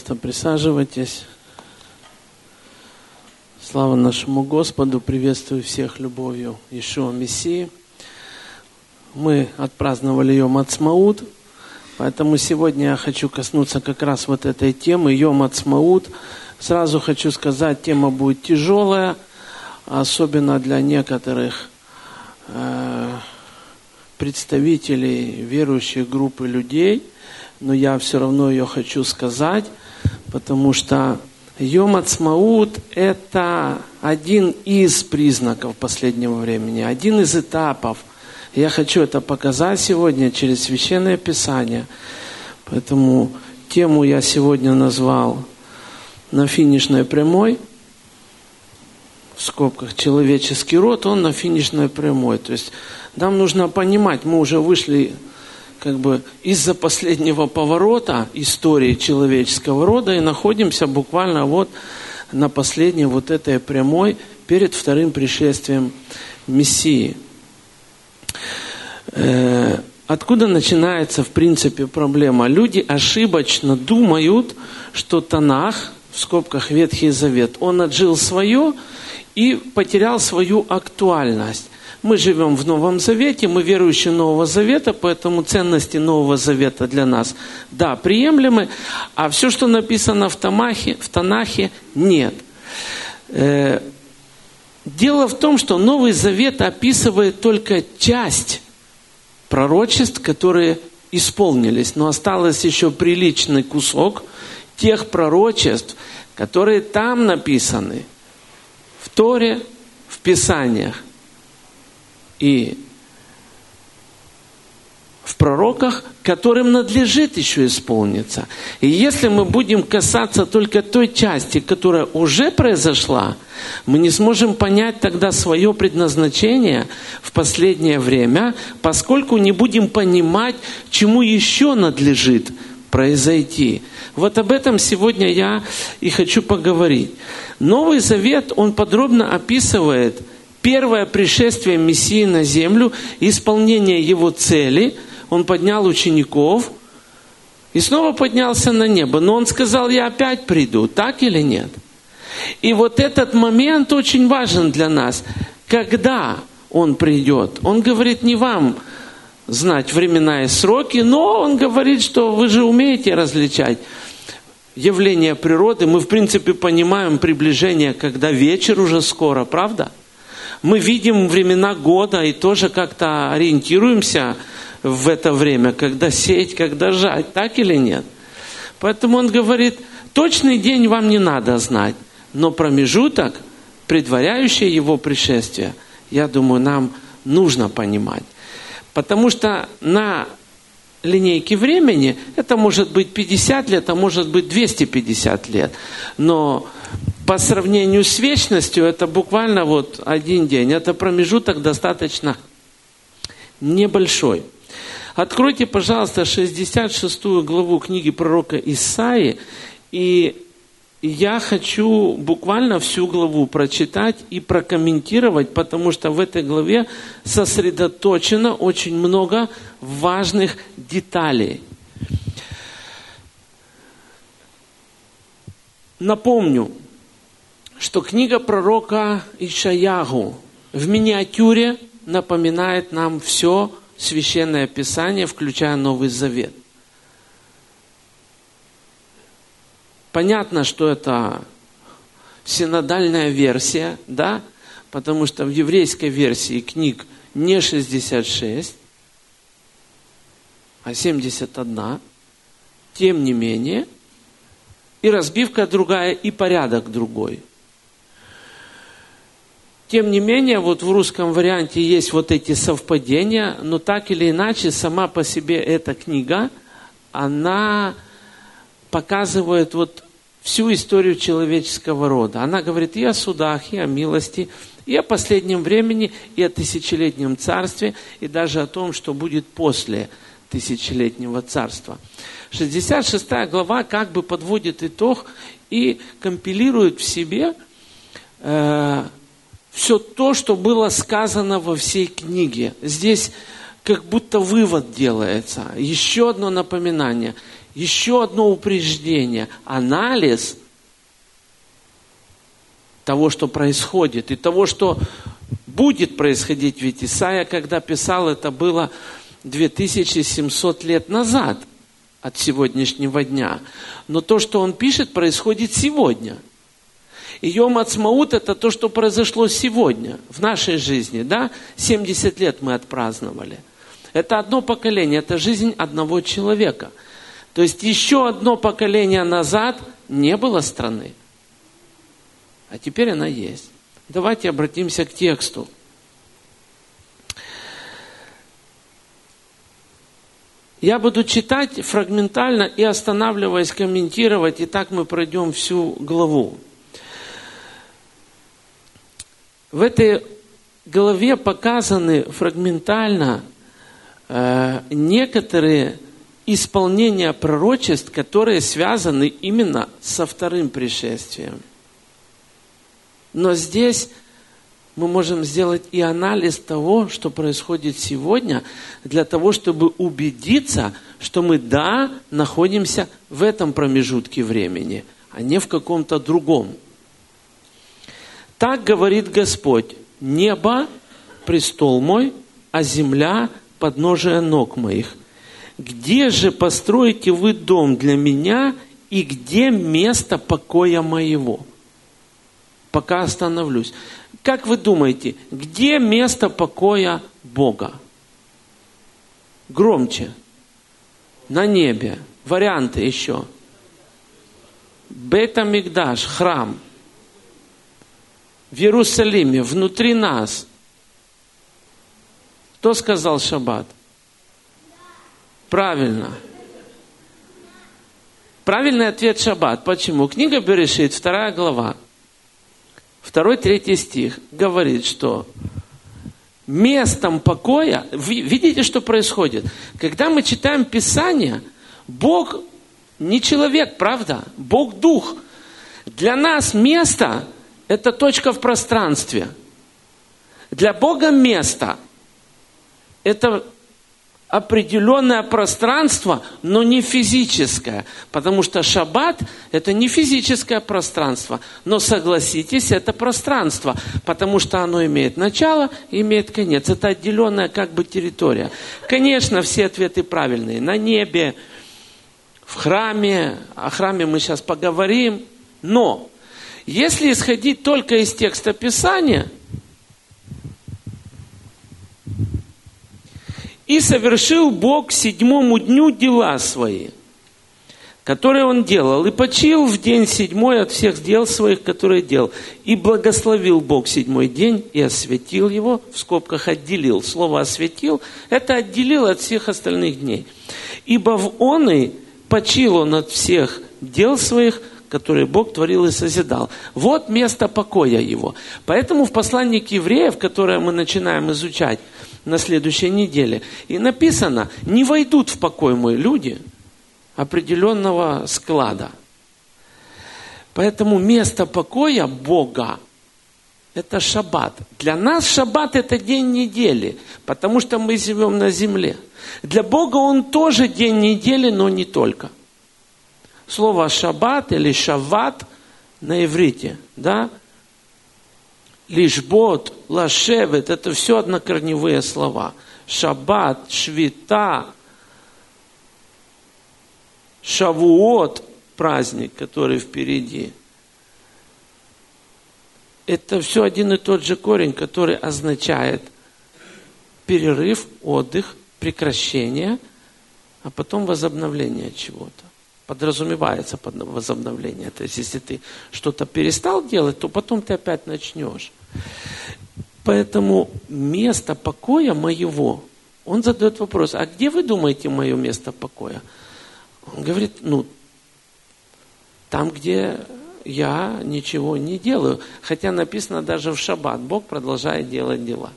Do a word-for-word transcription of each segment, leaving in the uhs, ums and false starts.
Пожалуйста, присаживайтесь. Слава нашему Господу, приветствую всех любовью Иешуа Мессии. Мы отпраздновали Йом Ацмаут, поэтому сегодня я хочу коснуться как раз вот этой темы, Йом Ацмаут. Сразу хочу сказать, тема будет тяжелая, особенно для некоторых э, представителей верующей группы людей, но я все равно ее хочу сказать, потому что Йом Ацмаут – это один из признаков последнего времени, один из этапов. Я хочу это показать сегодня через Священное Писание. Поэтому тему я сегодня назвал «На финишной прямой». В скобках «Человеческий род», он на финишной прямой. То есть нам нужно понимать, мы уже вышли как бы из-за последнего поворота истории человеческого рода и находимся буквально вот на последней вот этой прямой перед вторым пришествием Мессии. Э, откуда начинается, в принципе, проблема? Люди ошибочно думают, что Танах, в скобках Ветхий Завет, он отжил свое и потерял свою актуальность. Мы живем в Новом Завете, мы верующие Нового Завета, поэтому ценности Нового Завета для нас, да, приемлемы, а все, что написано в Танахе, в Танахе нет. Э, дело в том, что Новый Завет описывает только часть пророчеств, которые исполнились, но осталось еще приличный кусок тех пророчеств, которые там написаны, в Торе, в Писаниях и в пророках, которым надлежит еще исполниться. И если мы будем касаться только той части, которая уже произошла, мы не сможем понять тогда свое предназначение в последнее время, поскольку не будем понимать, чему еще надлежит произойти. Вот об этом сегодня я и хочу поговорить. Новый Завет, он подробно описывает первое пришествие Мессии на землю, исполнение его цели. Он поднял учеников и снова поднялся на небо. Но он сказал, я опять приду, так или нет? И вот этот момент очень важен для нас. Когда он придет? Он говорит не вам знать времена и сроки, но он говорит, что вы же умеете различать явления природы. Мы, в принципе, понимаем приближение, когда вечер уже скоро, правда? Мы видим времена года и тоже как-то ориентируемся в это время, когда сеять, когда жать, так или нет? Поэтому он говорит, точный день вам не надо знать, но промежуток, предваряющий его пришествие, я думаю, нам нужно понимать. Потому что на линейке времени это может быть пятьдесят лет, а может быть двести пятьдесят лет. Но по сравнению с вечностью это буквально вот один день. Это промежуток достаточно небольшой. Откройте, пожалуйста, шестьдесят шестую главу книги пророка Исаии. И я хочу буквально всю главу прочитать и прокомментировать, потому что в этой главе сосредоточено очень много важных деталей. Напомню, что книга пророка Ишаяху в миниатюре напоминает нам все Священное Писание, включая Новый Завет. Понятно, что это синодальная версия, да, потому что в еврейской версии книг не шестьдесят шесть, а семьдесят один. Тем не менее, и разбивка другая, и порядок другой. Тем не менее, вот в русском варианте есть вот эти совпадения, но так или иначе, сама по себе эта книга, она показывает вот всю историю человеческого рода. Она говорит и о судах, и о милости, и о последнем времени, и о тысячелетнем царстве, и даже о том, что будет после тысячелетнего царства. шестьдесят шестая глава как бы подводит итог и компилирует в себе э, все то, что было сказано во всей книге. Здесь как будто вывод делается. Еще одно напоминание. еще одно упреждение, анализ того, что происходит, и того, что будет происходить. Ведь Исаия, когда писал, это было две тысячи семьсот лет назад от сегодняшнего дня. Но то, что он пишет, происходит сегодня. И Йом Ацмаут – это то, что произошло сегодня, в нашей жизни. Да? семьдесят лет мы отпраздновали. Это одно поколение, это жизнь одного человека. То есть еще одно поколение назад не было страны. А теперь она есть. Давайте обратимся к тексту. Я буду читать фрагментально и, останавливаясь, комментировать, и так мы пройдем всю главу. В этой главе показаны фрагментально э, некоторые исполнения пророчеств, которые связаны именно со вторым пришествием. Но здесь мы можем сделать и анализ того, что происходит сегодня, для того, чтобы убедиться, что мы, да, находимся в этом промежутке времени, а не в каком-то другом. Так говорит Господь: небо – престол мой, а земля – подножие ног моих. Где же построите вы дом для меня, и где место покоя моего? Пока остановлюсь. Как вы думаете, где место покоя Бога? Громче. На небе. Варианты еще. Бейт-Амикдаш, храм. В Иерусалиме, внутри нас. Кто сказал шаббат? Правильно. Правильный ответ шаббат. Почему? Книга Берешит, вторая глава. Второй, третий стих говорит, что местом покоя, вы видите, что происходит? Когда мы читаем Писание, Бог не человек, правда? Бог дух. Для нас место – это точка в пространстве. Для Бога место – это определенное пространство, но не физическое. Потому что шаббат – это не физическое пространство. Но согласитесь, это пространство. Потому что оно имеет начало и имеет конец. Это отделенная как бы территория. Конечно, все ответы правильные. На небе, в храме. О храме мы сейчас поговорим. Но если исходить только из текста Писания, «И совершил Бог к седьмому дню дела свои, которые Он делал, и почил в день седьмой от всех дел своих, которые делал. И благословил Бог седьмой день, и осветил его», в скобках отделил. Слово «осветил» – это отделил от всех остальных дней. «Ибо в он и почил Он от всех дел своих, которые Бог творил и созидал». Вот место покоя Его. Поэтому в послании к евреям, которое мы начинаем изучать на следующей неделе, и написано: «Не войдут в покой мой люди определенного склада». Поэтому место покоя Бога – это шаббат. Для нас шаббат – это день недели, потому что мы живем на земле. Для Бога он тоже день недели, но не только. Слово шаббат или шавват на иврите, да? Лишбот, лашевет – это все однокорневые слова. Шаббат, швита, шавуот – праздник, который впереди. Это все один и тот же корень, который означает перерыв, отдых, прекращение, а потом возобновление чего-то. Подразумевается под возобновление. То есть, если ты что-то перестал делать, то потом ты опять начнешь. Поэтому место покоя моего, он задает вопрос: а где вы думаете мое место покоя? Он говорит: ну, там, где я ничего не делаю. Хотя написано даже в шаббат, Бог продолжает делать дела.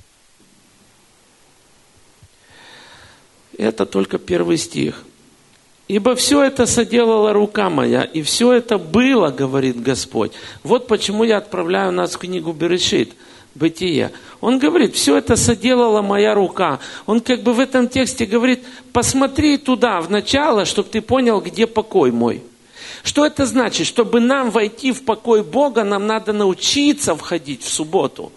Это только первый стих. «Ибо все это соделала рука моя, и все это было, говорит Господь». Вот почему я отправляю нас в книгу Берешит. Бытие. Он говорит, все это соделала моя рука. Он как бы в этом тексте говорит, посмотри туда, в начало, чтобы ты понял, где покой мой. Что это значит? Чтобы нам войти в покой Бога, нам надо научиться входить в субботу.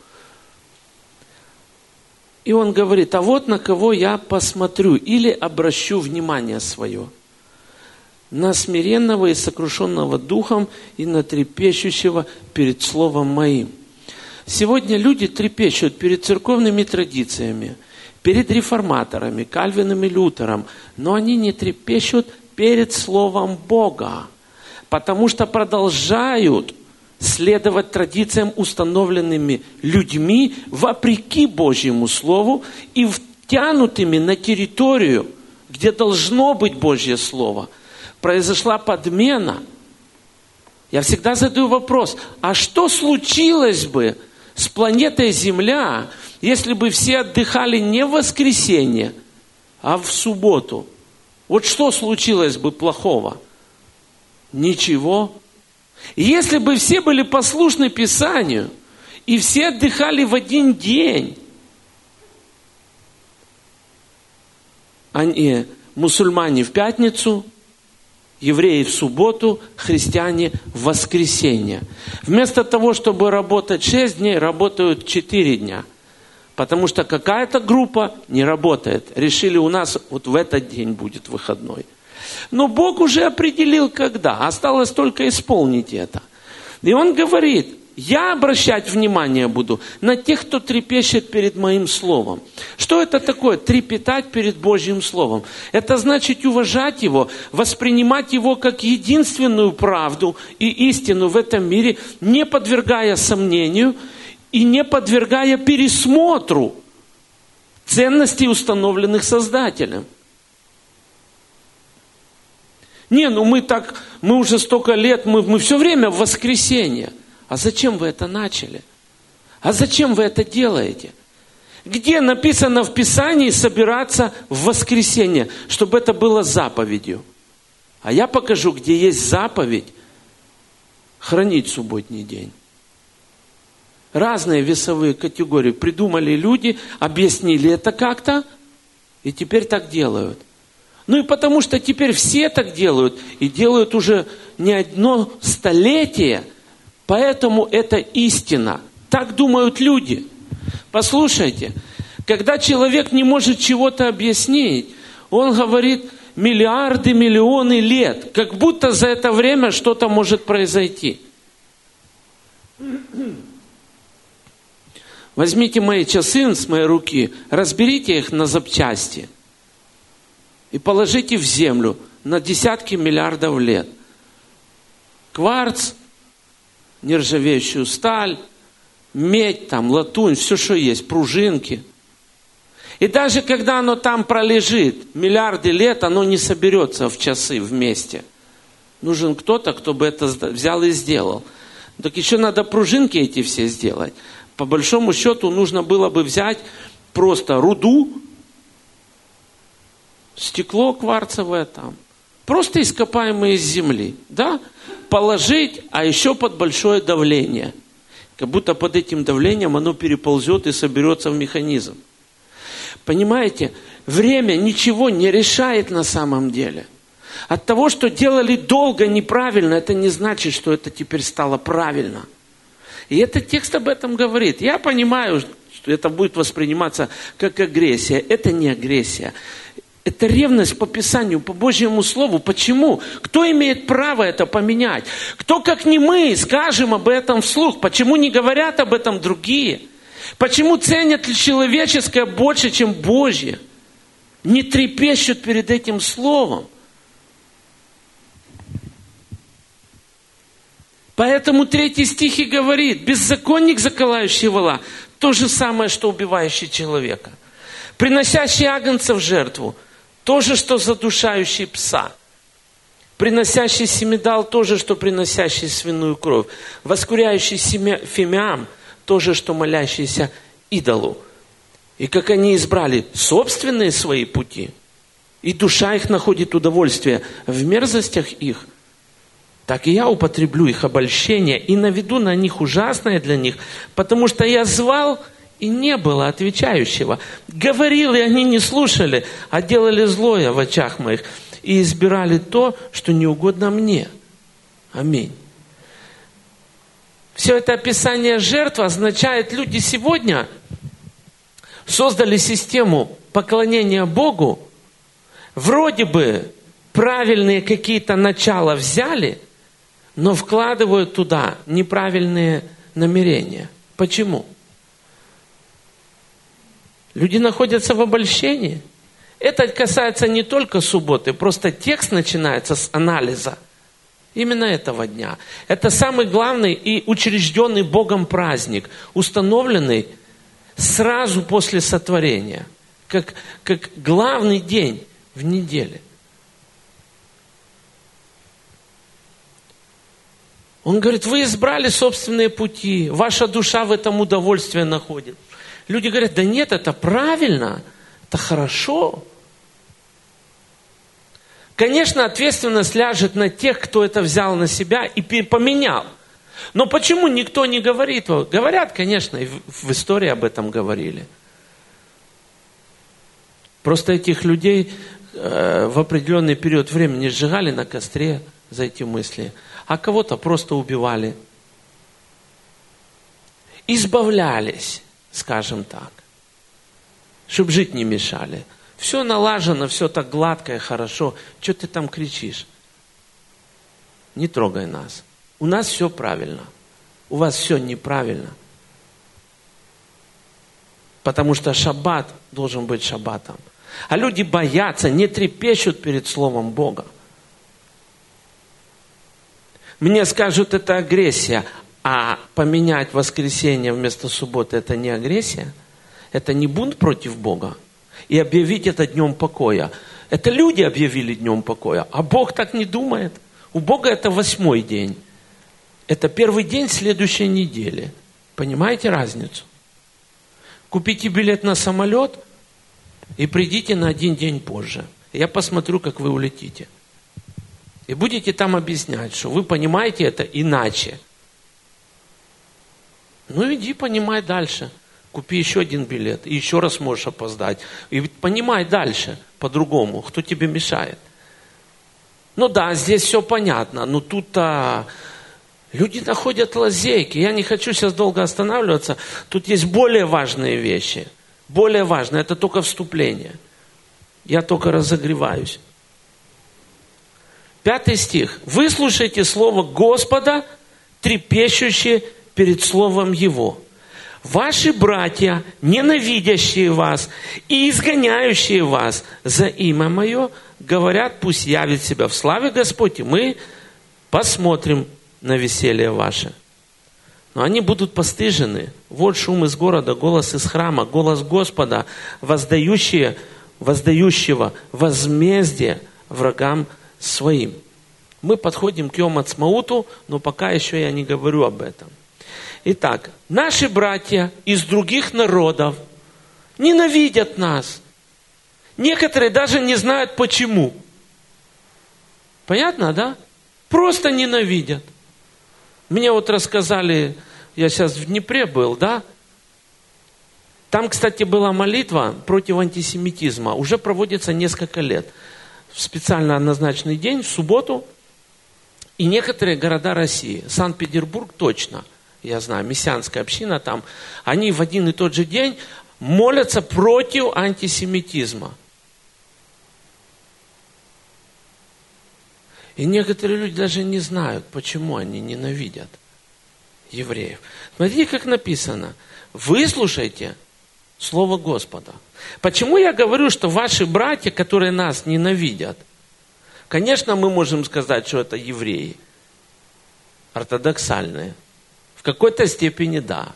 И он говорит, а вот на кого я посмотрю или обращу внимание свое. На смиренного и сокрушенного духом и на трепещущего перед словом моим. Сегодня люди трепещут перед церковными традициями, перед реформаторами, Кальвином и Лютером, но они не трепещут перед словом Бога, потому что продолжают следовать традициям, установленными людьми, вопреки Божьему Слову, и втянутыми на территорию, где должно быть Божье Слово. Произошла подмена. Я всегда задаю вопрос, а что случилось бы с планетой Земля, если бы все отдыхали не в воскресенье, а в субботу? Вот что случилось бы плохого? Ничего. Если бы все были послушны Писанию, и все отдыхали в один день, они, мусульмане в пятницу, евреи в субботу, христиане в воскресенье. Вместо того, чтобы работать шесть дней, работают четыре дня. Потому что какая-то группа не работает. Решили, у нас вот в этот день будет выходной. Но Бог уже определил, когда. Осталось только исполнить это. И Он говорит, я обращать внимание буду на тех, кто трепещет перед моим словом. Что это такое? Трепетать перед Божьим словом. Это значит уважать его, воспринимать его как единственную правду и истину в этом мире, не подвергая сомнению и не подвергая пересмотру ценностей, установленных Создателем. Не, ну мы так, мы уже столько лет, мы, мы все время в воскресенье. А зачем вы это начали? А зачем вы это делаете? Где написано в Писании собираться в воскресенье, чтобы это было заповедью? А я покажу, где есть заповедь хранить субботний день. Разные весовые категории придумали люди, объяснили это как-то, и теперь так делают. Ну и потому что теперь все так делают, и делают уже не одно столетие, поэтому это истина. Так думают люди. Послушайте, когда человек не может чего-то объяснить, он говорит миллиарды, миллионы лет, как будто за это время что-то может произойти. Возьмите мои часы с моей руки, разберите их на запчасти и положите в землю на десятки миллиардов лет. Кварц, нержавеющую сталь, медь, там, латунь, все, что есть, пружинки. И даже когда оно там пролежит миллиарды лет, оно не соберется в часы вместе. Нужен кто-то, кто бы это взял и сделал. Так еще надо пружинки эти все сделать. По большому счету нужно было бы взять просто руду, стекло кварцевое там, просто ископаемые из земли, да, положить, а еще под большое давление. Как будто под этим давлением оно переползет и соберется в механизм. Понимаете, время ничего не решает на самом деле. От того, что делали долго неправильно, это не значит, что это теперь стало правильно. И этот текст об этом говорит. Я понимаю, что это будет восприниматься как агрессия. Это не агрессия. Это ревность по Писанию, по Божьему Слову. Почему? Кто имеет право это поменять? Кто, как не мы, скажем об этом вслух? Почему не говорят об этом другие? Почему ценят человеческое больше, чем Божье? Не трепещут перед этим Словом. Поэтому третий стих и говорит, беззаконник, заколающий вола, то же самое, что убивающий человека. Приносящий агнца в жертву, то же, что задушающий пса. Приносящий семидал, то же, что приносящий свиную кровь. Воскуряющий фимиам, то же, что молящийся идолу. И как они избрали собственные свои пути, и душа их находит удовольствие в мерзостях их, так и я употреблю их обольщение и наведу на них ужасное для них, потому что я звал, и не было отвечающего. Говорил, и они не слушали, а делали злое в очах моих, и избирали то, что не угодно мне. Аминь. Все это описание жертвы означает, люди сегодня создали систему поклонения Богу, вроде бы правильные какие-то начала взяли, но вкладывают туда неправильные намерения. Почему? Люди находятся в обольщении. Это касается не только субботы, просто текст начинается с анализа именно этого дня. Это самый главный и учрежденный Богом праздник, установленный сразу после сотворения, как, как главный день в неделе. Он говорит, вы избрали собственные пути, ваша душа в этом удовольствие находит. Люди говорят, да нет, это правильно, это хорошо. Конечно, ответственность ляжет на тех, кто это взял на себя и поменял. Но почему никто не говорит? Говорят, конечно, и в истории об этом говорили. Просто этих людей э, в определенный период времени сжигали на костре за эти мысли, а кого-то просто убивали. Избавлялись, скажем так, чтобы жить не мешали. Все налажено, все так гладко и хорошо. Что ты там кричишь? Не трогай нас. У нас все правильно. У вас все неправильно. Потому что шаббат должен быть шаббатом. А люди боятся, не трепещут перед Словом Бога. Мне скажут, это агрессия. А поменять воскресенье вместо субботы, это не агрессия? Это не бунт против Бога? И объявить это днем покоя. Это люди объявили днем покоя, а Бог так не думает. У Бога это восьмой день. Это первый день следующей недели. Понимаете разницу? Купите билет на самолет и придите на один день позже. Я посмотрю, как вы улетите. И будете там объяснять, что вы понимаете это иначе. Ну иди, понимай дальше. Купи еще один билет, и еще раз можешь опоздать. И понимай дальше, по-другому, кто тебе мешает. Ну да, здесь все понятно, но тут-то люди находят лазейки. Я не хочу сейчас долго останавливаться. Тут есть более важные вещи. Более важные, это только вступление. Я только разогреваюсь. Пятый стих. «Выслушайте слово Господа, трепещущие перед словом Его. Ваши братья, ненавидящие вас и изгоняющие вас за имя Мое, говорят, пусть явит себя в славе Господь, и мы посмотрим на веселье ваше. Но они будут постыжены. Вот шум из города, голос из храма, голос Господа, воздающие, воздающего возмездие врагам своим». Мы подходим к Йом Ацмауту, но пока еще я не говорю об этом. Итак, наши братья из других народов ненавидят нас. Некоторые даже не знают почему. Понятно, да? Просто ненавидят. Мне вот рассказали, я сейчас в Днепре был, да? Там, кстати, была молитва против антисемитизма. Уже проводится несколько лет. В специально назначенный день, в субботу. И некоторые города России, Санкт-Петербург точно, я знаю, мессианская община там, они в один и тот же день молятся против антисемитизма. И некоторые люди даже не знают, почему они ненавидят евреев. Смотрите, как написано. Выслушайте Слово Господа. Почему я говорю, что ваши братья, которые нас ненавидят, конечно, мы можем сказать, что это евреи, ортодоксальные. В какой-то степени да.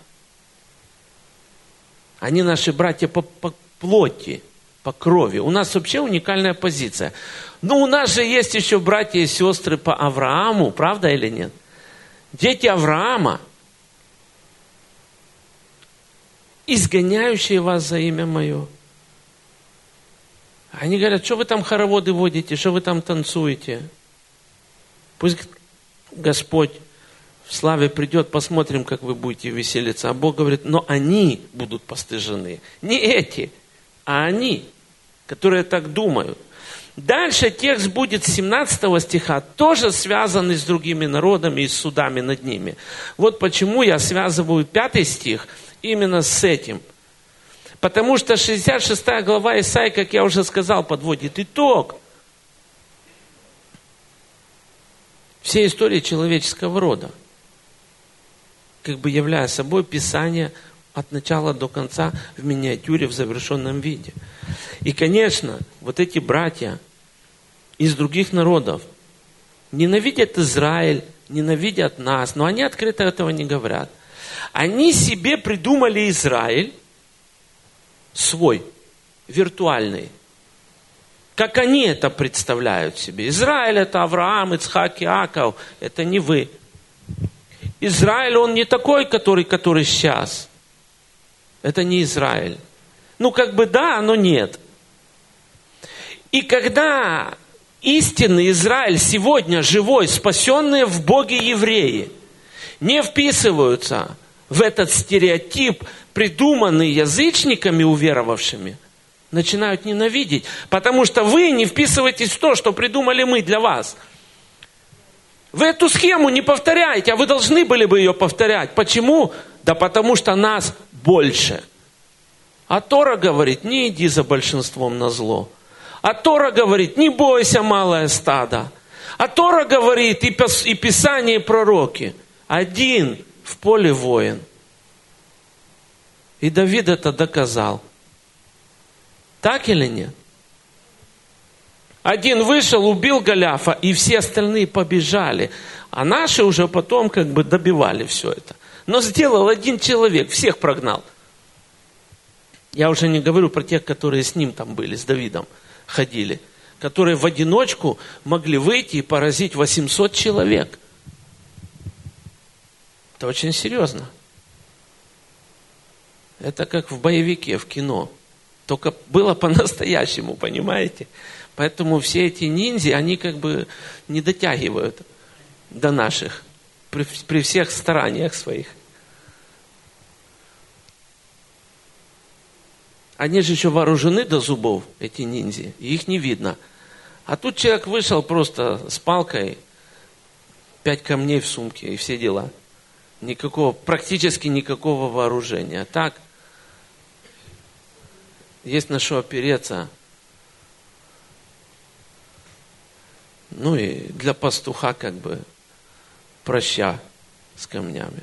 Они наши братья по, по плоти, по крови. У нас вообще уникальная позиция. Но у нас же есть еще братья и сестры по Аврааму, правда или нет? Дети Авраама, изгоняющие вас за имя Мое. Они говорят, что вы там хороводы водите, что вы там танцуете. Пусть Господь в славе придет, посмотрим, как вы будете веселиться. А Бог говорит, но они будут постыжены. Не эти, а они, которые так думают. Дальше текст будет с семнадцатого стиха, тоже связанный с другими народами и с судами над ними. Вот почему я связываю пятый стих именно с этим. Потому что шестьдесят шестая глава Исаии, как я уже сказал, подводит итог всей истории человеческого рода, как бы являя собой Писание от начала до конца в миниатюре, в завершенном виде. И, конечно, вот эти братья из других народов ненавидят Израиль, ненавидят нас, но они открыто этого не говорят. Они себе придумали Израиль свой, виртуальный. Как они это представляют себе. Израиль это Авраам, Ицхак, Иаков. Это не вы. Израиль, он не такой, который, который сейчас. Это не Израиль. Ну, как бы да, но нет. И когда истинный Израиль сегодня живой, спасенные в Боге евреи, не вписываются в этот стереотип, придуманный язычниками уверовавшими, начинают ненавидеть, потому что вы не вписываетесь в то, что придумали мы для вас. Вы эту схему не повторяете, а вы должны были бы ее повторять. Почему? Да потому что нас больше. А Тора говорит, не иди за большинством на зло. А Тора говорит, не бойся, малое стадо. А Тора говорит, и Писание, и пророки, один в поле воин. И Давид это доказал. Так или нет? Один вышел, убил Голиафа, и все остальные побежали. А наши уже потом как бы добивали все это. Но сделал один человек, всех прогнал. Я уже не говорю про тех, которые с ним там были, с Давидом ходили. Которые в одиночку могли выйти и поразить восемьсот человек. Это очень серьезно. Это как в боевике, в кино. Только было по-настоящему, понимаете? Поэтому все эти ниндзя, они как бы не дотягивают до наших при, при всех стараниях своих. Они же еще вооружены до зубов, эти ниндзя, и их не видно. А тут человек вышел просто с палкой, пять камней в сумке и все дела. Никакого, практически никакого вооружения. Так, есть на что опереться. Ну и для пастуха как бы проща с камнями.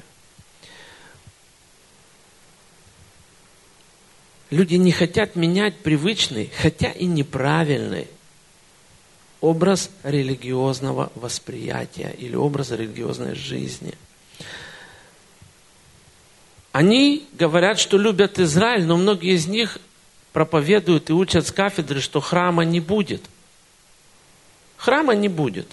Люди не хотят менять привычный, хотя и неправильный образ религиозного восприятия или образ религиозной жизни. Они говорят, что любят Израиль, но многие из них проповедуют и учат с кафедры, что храма не будет. Храма не будет.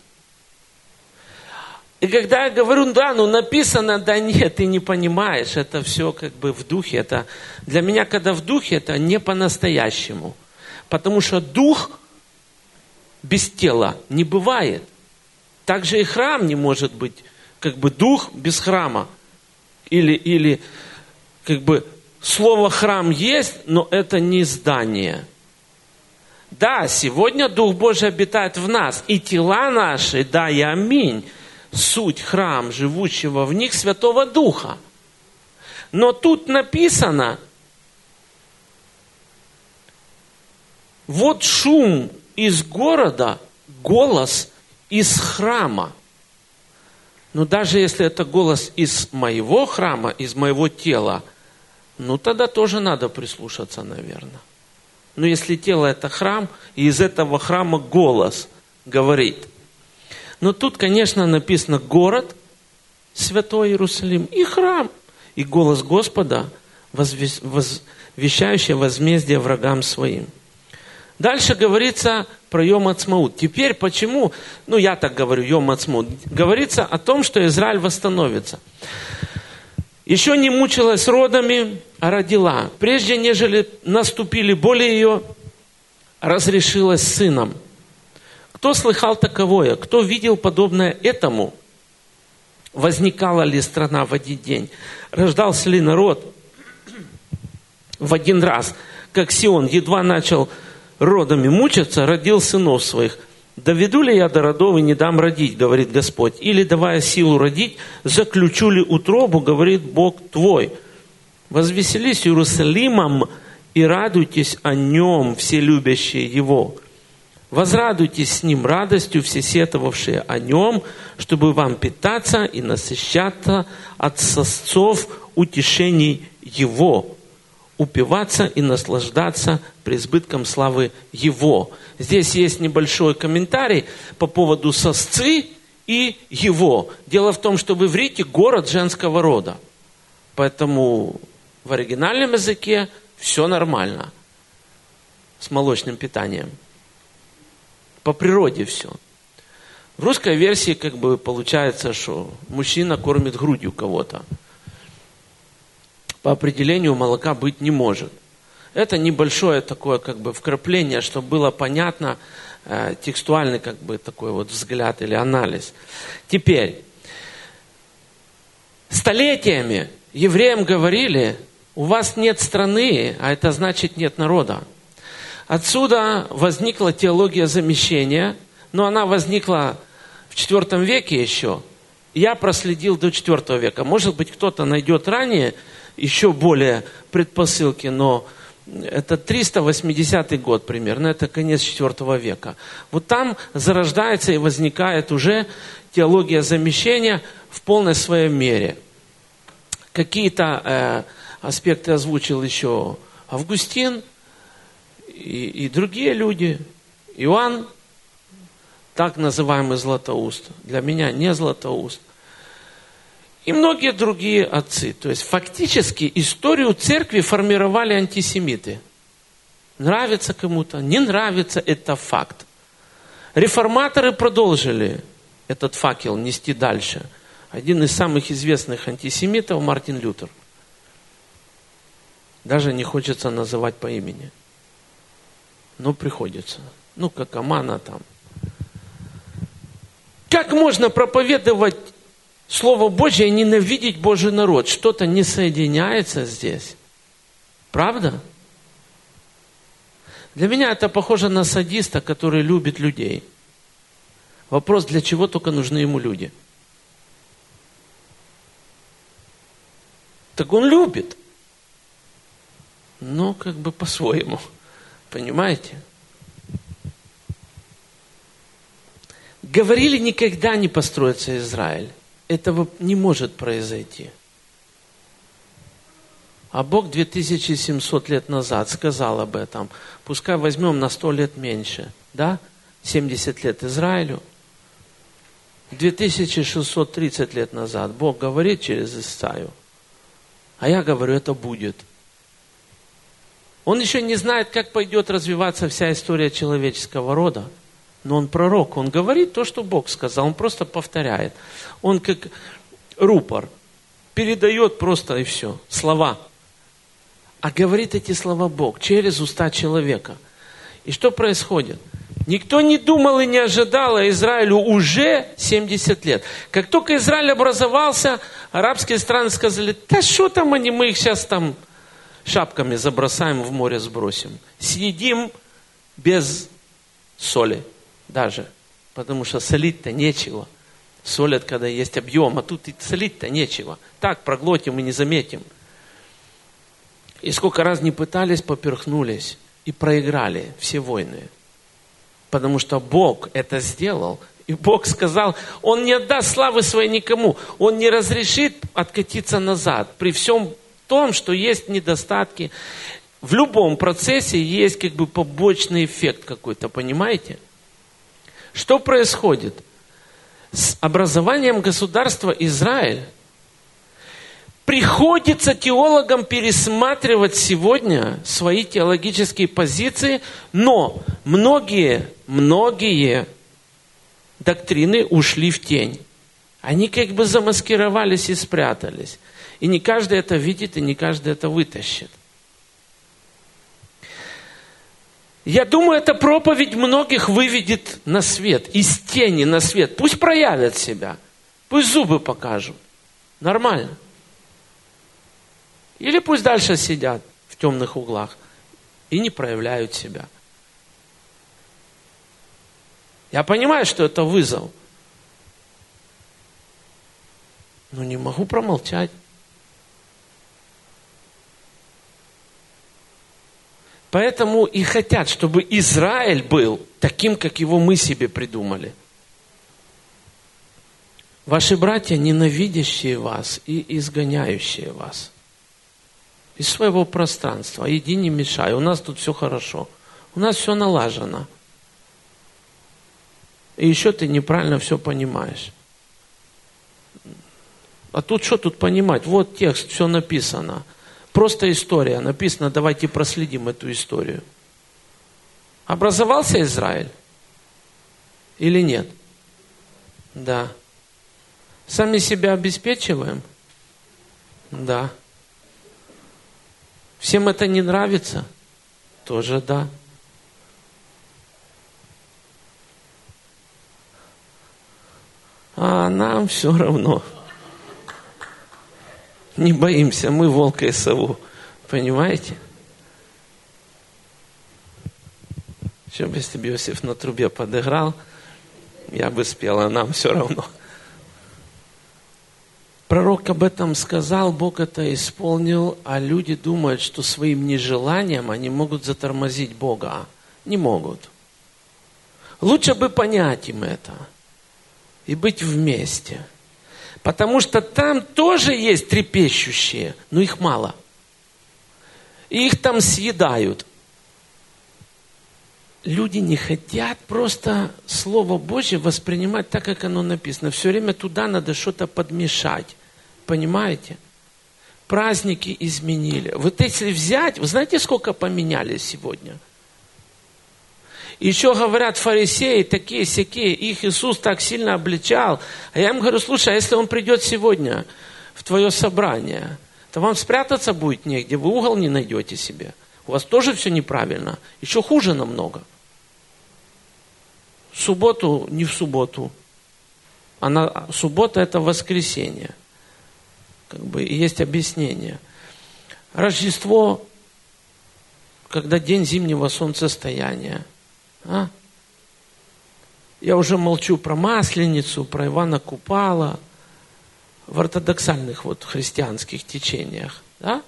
И когда я говорю, да, ну написано, да нет, ты не понимаешь, это все как бы в духе. Это, для меня, когда в духе, это не по-настоящему. Потому что дух без тела не бывает. Также и храм не может быть, как бы дух без храма. Или, или как бы слово храм есть, но это не здание. Да, сегодня Дух Божий обитает в нас, и тела наши, да и аминь, суть храм, живущего в них Святого Духа. Но тут написано, вот шум из города, голос из храма. Но даже если это голос из моего храма, из моего тела, ну тогда тоже надо прислушаться, наверное. Но если тело это храм, и из этого храма голос говорит. Но тут, конечно, написано город, святой Иерусалим, и храм, и голос Господа, возвещающий возмездие врагам своим. Дальше говорится про Йом Ацмаут. Теперь почему, ну я так говорю, Йом Ацмаут, говорится о том, что Израиль восстановится. Еще не мучилась родами, а родила. Прежде нежели наступили боли ее, разрешилась сыном. Кто слыхал таковое? Кто видел подобное этому? Возникала ли страна в один день? Рождался ли народ в один раз? Как Сион едва начал родами мучиться, родил сынов своих. «Доведу ли я до родов и не дам родить, говорит Господь, или, давая силу родить, заключу ли утробу, говорит Бог твой. Возвеселись Иерусалимом и радуйтесь о нем, все любящие его. Возрадуйтесь с ним радостью, все сетовавшие о нем, чтобы вам питаться и насыщаться от сосцов утешений его, упиваться и наслаждаться преизбытком славы его». Здесь есть небольшой комментарий по поводу сосцы и его. Дело в том, что в иврите город женского рода. Поэтому в оригинальном языке все нормально с молочным питанием. По природе все. В русской версии как бы получается, что мужчина кормит грудью кого-то. По определению молока быть не может. Это небольшое такое как бы вкрапление, чтобы было понятно, э, текстуальный как бы такой вот взгляд или анализ. Теперь, столетиями евреям говорили, у вас нет страны, а это значит нет народа. Отсюда возникла теология замещения, но она возникла в четвёртом веке еще. Я проследил до четвёртого века. Может быть, кто-то найдет ранее еще более предпосылки, но это триста восьмидесятый год примерно, это конец четвёртого века. Вот там зарождается и возникает уже теология замещения в полной своей мере. Какие-то э, аспекты озвучил еще Августин и, и другие люди. Иоанн, так называемый Златоуст, для меня не Златоуст. И многие другие отцы. То есть фактически историю церкви формировали антисемиты. Нравится кому-то, не нравится, это факт. Реформаторы продолжили этот факел нести дальше. Один из самых известных антисемитов Мартин Лютер. Даже не хочется называть по имени. Но приходится. Ну, как Амана там. Как можно проповедовать Слово Божье и ненавидеть Божий народ? Что-то не соединяется здесь. Правда? Для меня это похоже на садиста, который любит людей. Вопрос, для чего только нужны ему люди? Так он любит. Но как бы по-своему. Понимаете? Говорили, никогда не построится Израиль. Этого не может произойти. А Бог две тысячи семьсот лет назад сказал об этом. Пускай возьмем на сто лет меньше. Да? семьдесят лет Израилю. две тысячи шестьсот тридцать лет назад Бог говорит через Исаию. А я говорю, это будет. Он еще не знает, как пойдет развиваться вся история человеческого рода. Но он пророк, он говорит то, что Бог сказал, он просто повторяет. Он как рупор, передает просто и все, слова. А говорит эти слова Бог через уста человека. И что происходит? Никто не думал и не ожидал, а Израилю уже семьдесят лет. Как только Израиль образовался, арабские страны сказали, да что там они, мы их сейчас там шапками забросаем, в море сбросим. Съедим без соли. Даже. Потому что солить-то нечего. Солят, когда есть объем, а тут и солить-то нечего. Так проглотим и не заметим. И сколько раз не пытались, поперхнулись. И проиграли все войны. Потому что Бог это сделал. И Бог сказал, Он не отдаст славы своей никому. Он не разрешит откатиться назад. При всем том, что есть недостатки. В любом процессе есть как бы побочный эффект какой-то, понимаете? Что происходит? С образованием государства Израиль приходится теологам пересматривать сегодня свои теологические позиции, но многие, многие доктрины ушли в тень. Они как бы замаскировались и спрятались. И не каждый это видит, и не каждый это вытащит. Я думаю, эта проповедь многих выведет на свет, из тени на свет. Пусть проявят себя. Пусть зубы покажут. Нормально. Или пусть дальше сидят в темных углах и не проявляют себя. Я понимаю, что это вызов. Но не могу промолчать. Поэтому и хотят, чтобы Израиль был таким, как его мы себе придумали. Ваши братья, ненавидящие вас и изгоняющие вас из своего пространства. Иди, не мешай, у нас тут все хорошо. У нас все налажено. И еще ты неправильно все понимаешь. А тут что тут понимать? Вот текст, все написано. Просто история. Написано, давайте проследим эту историю. Образовался Израиль? Или нет? Да. Сами себя обеспечиваем? Да. Всем это не нравится? Тоже да. А нам все равно. Не боимся, мы волка и сову. Понимаете? Еще бы, если бы Иосиф на трубе подыграл, я бы спел, а нам все равно. Пророк об этом сказал, Бог это исполнил, а люди думают, что своим нежеланием они могут затормозить Бога. Не могут. Лучше бы понять им это и быть вместе. Потому что там тоже есть трепещущие, но их мало. И их там съедают. Люди не хотят просто Слово Божье воспринимать так, как оно написано. Все время туда надо что-то подмешать. Понимаете? Праздники изменили. Вот если взять, вы знаете, сколько поменяли сегодня? Еще говорят, фарисеи такие-сякие, их Иисус так сильно обличал. А я им говорю, слушай, а если Он придет сегодня в твое собрание, то вам спрятаться будет негде, вы угол не найдете себе. У вас тоже все неправильно. Еще хуже намного. В субботу не в субботу. А на, суббота это воскресенье. Как бы есть объяснение. Рождество, когда день зимнего солнцестояния. А? Я уже молчу про Масленицу, про Ивана Купала, в ортодоксальных вот христианских течениях. Да?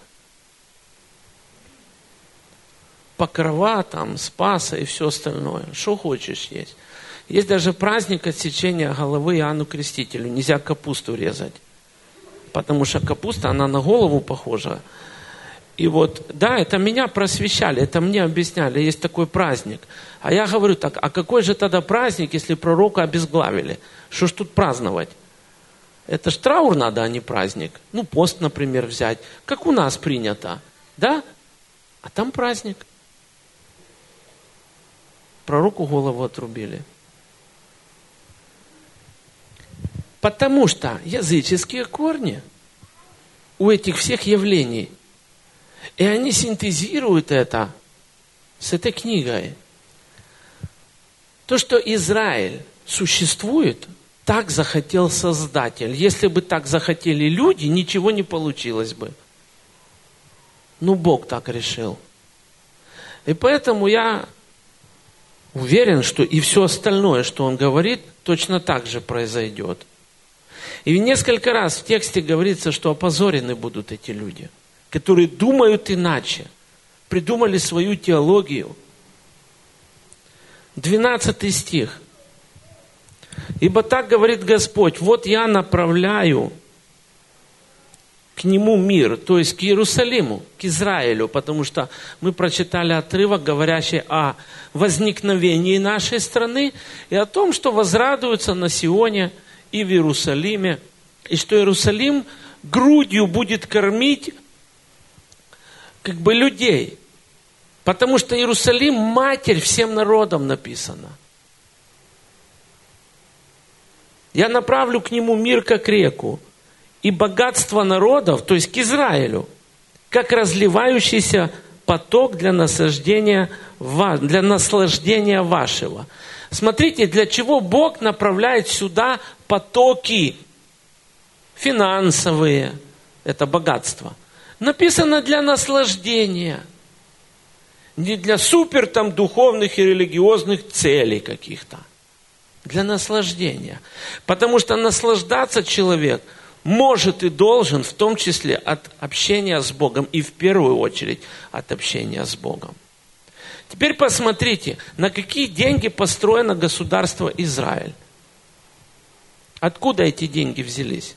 Покрова, там, Спаса и все остальное. Что хочешь есть. Есть даже праздник отсечения головы Иоанну Крестителю. Нельзя капусту резать. Потому что капуста, она на голову похожа. И вот, да, это меня просвещали, это мне объясняли, есть такой праздник. А я говорю так, а какой же тогда праздник, если пророка обезглавили? Что ж тут праздновать? Это ж траур надо, а не праздник. Ну, пост, например, взять. Как у нас принято, да? А там праздник. Пророку голову отрубили. Потому что языческие корни у этих всех явлений, и они синтезируют это с этой книгой. То, что Израиль существует, так захотел Создатель. Если бы так захотели люди, ничего не получилось бы. Ну, Бог так решил. И поэтому я уверен, что и все остальное, что Он говорит, точно так же произойдет. И несколько раз в тексте говорится, что опозорены будут эти люди, которые думают иначе, придумали свою теологию. двенадцатый стих. «Ибо так говорит Господь, вот я направляю к нему мир», то есть к Иерусалиму, к Израилю, потому что мы прочитали отрывок, говорящий о возникновении нашей страны и о том, что возрадуются на Сионе и в Иерусалиме, и что Иерусалим грудью будет кормить как бы людей. Потому что Иерусалим матерь всем народам написано. Я направлю к нему мир, как реку, и богатство народов, то есть к Израилю, как разливающийся поток для наслаждения, для наслаждения вашего. Смотрите, для чего Бог направляет сюда потоки. финансовые, это богатство. Написано для наслаждения. Не для супер там духовных и религиозных целей каких-то. Для наслаждения. Потому что наслаждаться человек может и должен, в том числе от общения с Богом. И в первую очередь от общения с Богом. Теперь посмотрите, на какие деньги построено государство Израиль. Откуда эти деньги взялись?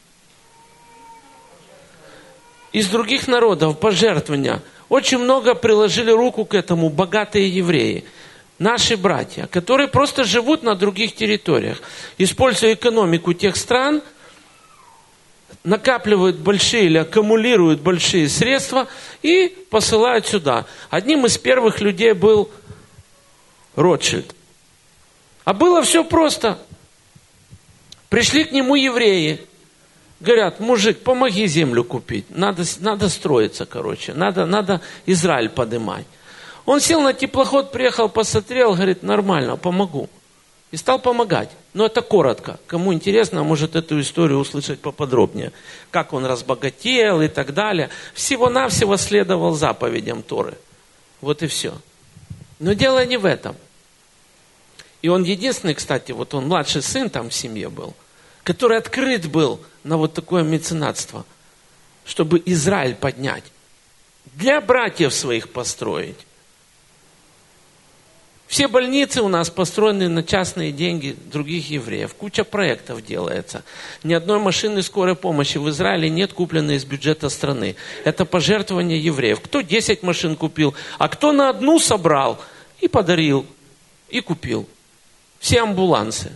Из других народов пожертвования. Очень много приложили руку к этому богатые евреи. Наши братья, которые просто живут на других территориях. Используя экономику тех стран, накапливают большие или аккумулируют большие средства и посылают сюда. Одним из первых людей был Ротшильд. А было все просто. Пришли к нему евреи. Говорят, мужик, помоги землю купить. Надо, надо строиться, короче. Надо, надо Израиль поднимать. Он сел на теплоход, приехал, посмотрел, говорит, нормально, помогу. И стал помогать. Но это коротко. Кому интересно, может эту историю услышать поподробнее. Как он разбогател и так далее. Всего-навсего следовал заповедям Торы. Вот и все. Но дело не в этом. И он единственный, кстати, вот он младший сын там в семье был, который открыт был на вот такое меценатство, чтобы Израиль поднять, для братьев своих построить. Все больницы у нас построены на частные деньги других евреев. Куча проектов делается. Ни одной машины скорой помощи в Израиле нет купленной из бюджета страны. Это пожертвование евреев. Кто десять машин купил, а кто на одну собрал и подарил, и купил. Все амбулансы.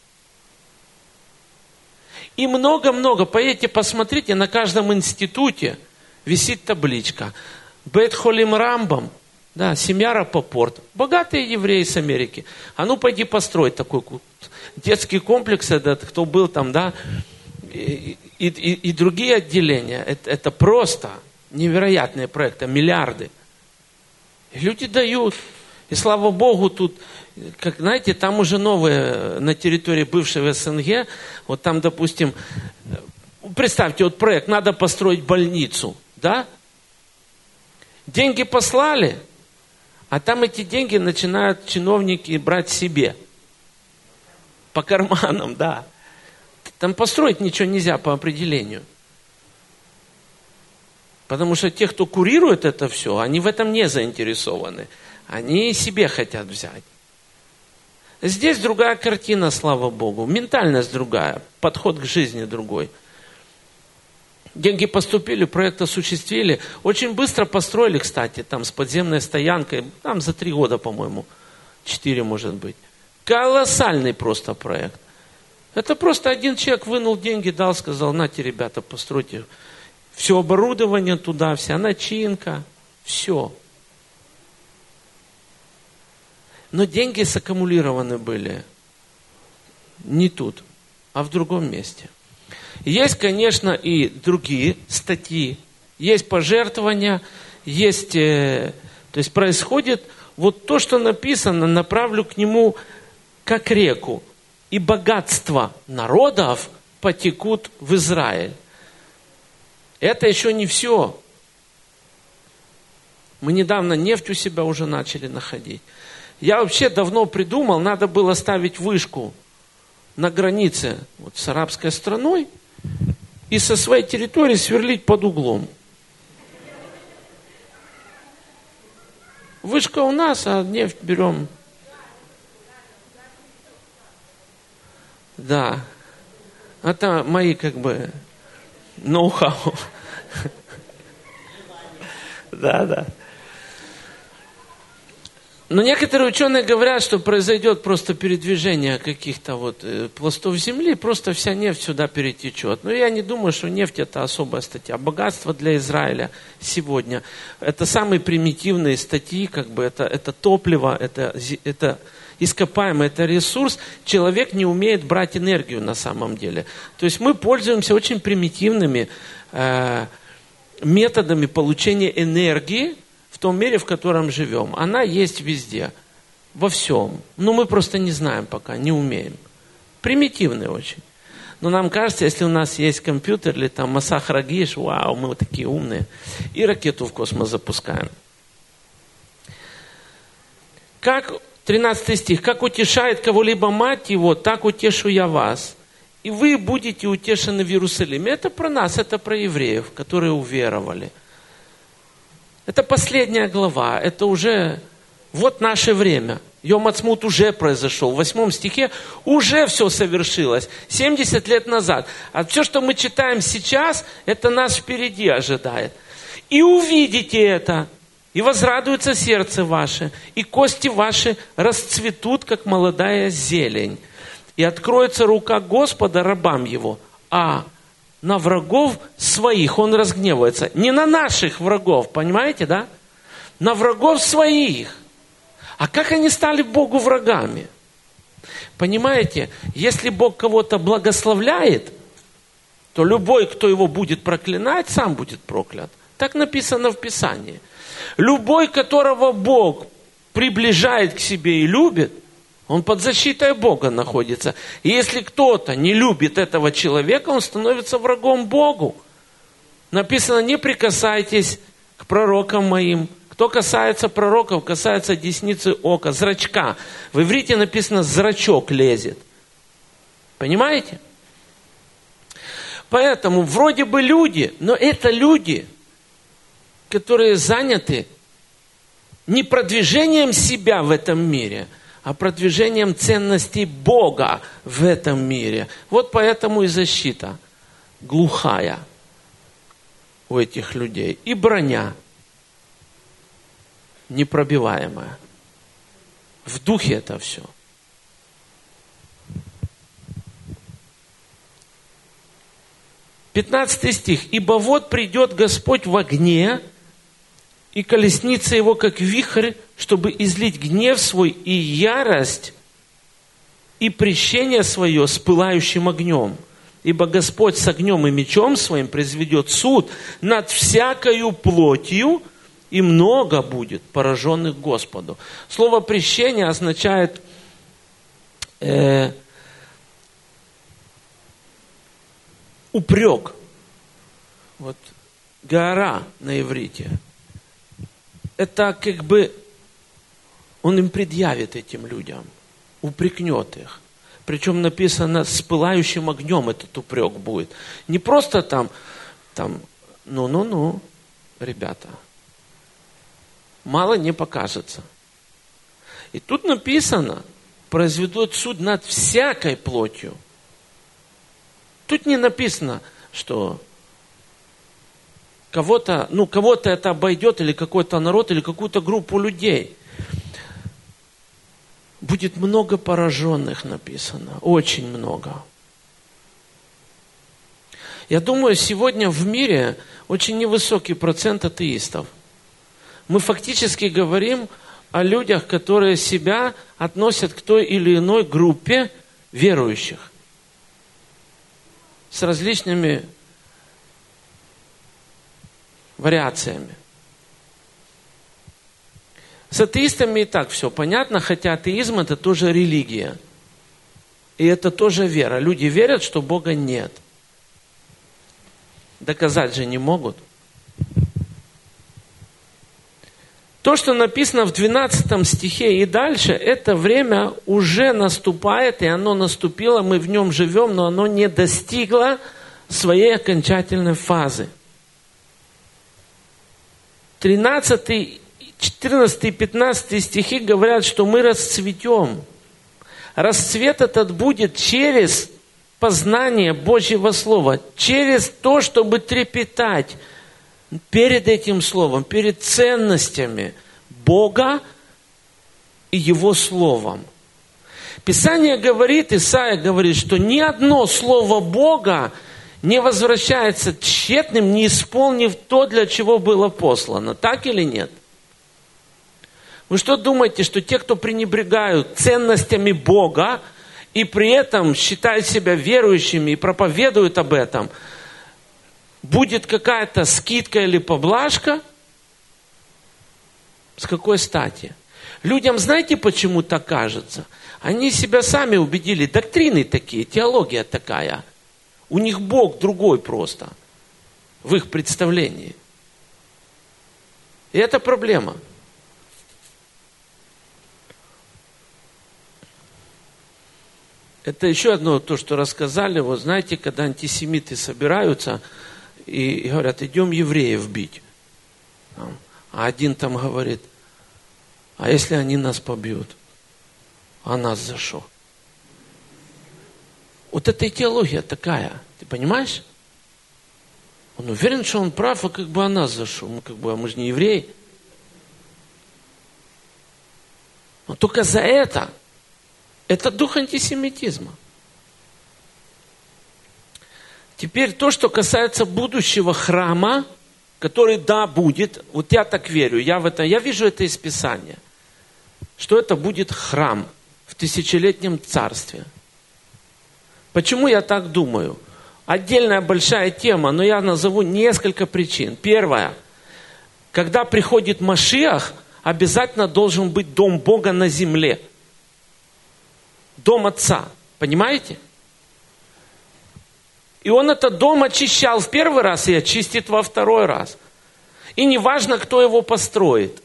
И много-много. Поедете, посмотрите, на каждом институте висит табличка. Бейт Холим Рамбам, да, семья Рапопорт. Богатые евреи с Америки. А ну, пойди построй такой детский комплекс этот, кто был там, да, и, и, и, и другие отделения. Это, это просто невероятные проекты, миллиарды. И люди дают. И слава Богу, тут, как знаете, там уже новые на территории бывшего СНГ, вот там, допустим, представьте, вот проект, надо построить больницу, да? Деньги послали, а там эти деньги начинают чиновники брать себе. По карманам, да. Там построить ничего нельзя по определению. Потому что те, кто курирует это все, они в этом не заинтересованы. Они себе хотят взять. Здесь другая картина, слава Богу. Ментальность другая. Подход к жизни другой. Деньги поступили, проект осуществили. Очень быстро построили, кстати, там с подземной стоянкой. Там за три года, по-моему. Четыре, может быть. Колоссальный просто проект. Это просто один человек вынул деньги, дал, сказал, нате, ребята, постройте. Все оборудование туда, вся начинка. Все. Но деньги саккумулированы были не тут, а в другом месте. Есть, конечно, и другие статьи. Есть пожертвования, есть, э, то есть происходит вот то, что написано, направлю к нему как реку. И богатства народов потекут в Израиль. Это еще не все. Мы недавно нефть у себя уже начали находить. Я вообще давно придумал, надо было ставить вышку на границе вот, с арабской страной и со своей территории сверлить под углом. Вышка у нас, а нефть берем. Да. Это мои как бы ноу-хау. Да, да. Но некоторые ученые говорят, что произойдет просто передвижение каких-то вот э, пластов земли, просто вся нефть сюда перетечет. Но я не думаю, что нефть это особая статья. Богатство для Израиля сегодня это самые примитивные статьи, как бы это, это топливо, это, это ископаемый, это ресурс. Человек не умеет брать энергию на самом деле. То есть мы пользуемся очень примитивными э, методами получения энергии, в том мире, в котором живем. Она есть везде, во всем. Но мы просто не знаем пока, не умеем. Примитивные очень. Но нам кажется, если у нас есть компьютер или там Масах Рагиш, вау, мы вот такие умные, и ракету в космос запускаем. Как, тринадцатый стих, как утешает кого-либо мать его, так утешу я вас. И вы будете утешены в Иерусалиме. Это про нас, это про евреев, которые уверовали. Это последняя глава, это уже, вот наше время. Йом Ацмут уже произошел. В восьмом стихе уже все совершилось. семьдесят лет назад. А все, что мы читаем сейчас, это нас впереди ожидает. И увидите это, и возрадуется сердце ваше, и кости ваши расцветут, как молодая зелень. И откроется рука Господа рабам его, а на врагов своих он разгневается. Не на наших врагов, понимаете, да? На врагов своих. А как они стали Богу врагами? Понимаете, если Бог кого-то благословляет, то любой, кто его будет проклинать, сам будет проклят. Так написано в Писании. Любой, которого Бог приближает к себе и любит, он под защитой Бога находится. И если кто-то не любит этого человека, он становится врагом Богу. Написано, не прикасайтесь к пророкам моим. Кто касается пророков, касается десницы ока, зрачка. В иврите написано, зрачок лезет. Понимаете? Поэтому вроде бы люди, но это люди, которые заняты не продвижением себя в этом мире, а продвижением ценностей Бога в этом мире. Вот поэтому и защита глухая у этих людей. И броня непробиваемая. В духе это все. пятнадцатый стих. «Ибо вот придет Господь в огне, и колесница его, как вихрь, чтобы излить гнев свой и ярость, и прещение свое с пылающим огнем. Ибо Господь с огнем и мечом своим произведет суд над всякою плотью, и много будет пораженных Господу». Слово «прещение» означает э, упрек. Вот гора на иврите. Это как бы он им предъявит, этим людям, упрекнет их. Причем написано, с пылающим огнем этот упрек будет. Не просто там, там, ну-ну-ну, ребята, мало не покажется. И тут написано, произведут суд над всякой плотью. Тут не написано, что кого-то, ну, кого-то это обойдет, или какой-то народ, или какую-то группу людей. Будет много пораженных написано, очень много. Я думаю, сегодня в мире очень невысокий процент атеистов. Мы фактически говорим о людях, которые себя относят к той или иной группе верующих. С различными вариациями. С атеистами и так все понятно, хотя атеизм это тоже религия. И это тоже вера. Люди верят, что Бога нет. Доказать же не могут. То, что написано в двенадцатом стихе и дальше, это время уже наступает, и оно наступило, мы в нем живем, но оно не достигло своей окончательной фазы. тринадцатый, четырнадцатый и пятнадцатый стихи говорят, что мы расцветем. Расцвет этот будет через познание Божьего Слова, через то, чтобы трепетать перед этим Словом, перед ценностями Бога и Его Словом. Писание говорит, Исаия говорит, что ни одно Слово Бога не возвращается тщетным, не исполнив то, для чего было послано. Так или нет? Вы что думаете, что те, кто пренебрегают ценностями Бога и при этом считают себя верующими и проповедуют об этом, будет какая-то скидка или поблажка? С какой стати? Людям, знаете, почему так кажется? Они себя сами убедили. Доктрины такие, теология такая. У них Бог другой просто, в их представлении. И это проблема. Это еще одно, то, что рассказали. Вот знаете, когда антисемиты собираются и, и говорят, идем евреев бить. А один там говорит, а если они нас побьют? А нас за что? Вот эта идеология такая, ты понимаешь? Он уверен, что он прав, а как бы о нас за что? Мы, как бы, а мы же не евреи. Но только за это, это дух антисемитизма. Теперь то, что касается будущего храма, который, да, будет, вот я так верю, я в это, я вижу это из Писания, что это будет храм в тысячелетнем царстве. Почему я так думаю? Отдельная большая тема, но я назову несколько причин. Первое. Когда приходит Машиах, обязательно должен быть дом Бога на земле. Дом Отца. Понимаете? И Он этот дом очищал в первый раз и очистит во второй раз. И не важно, кто его построит.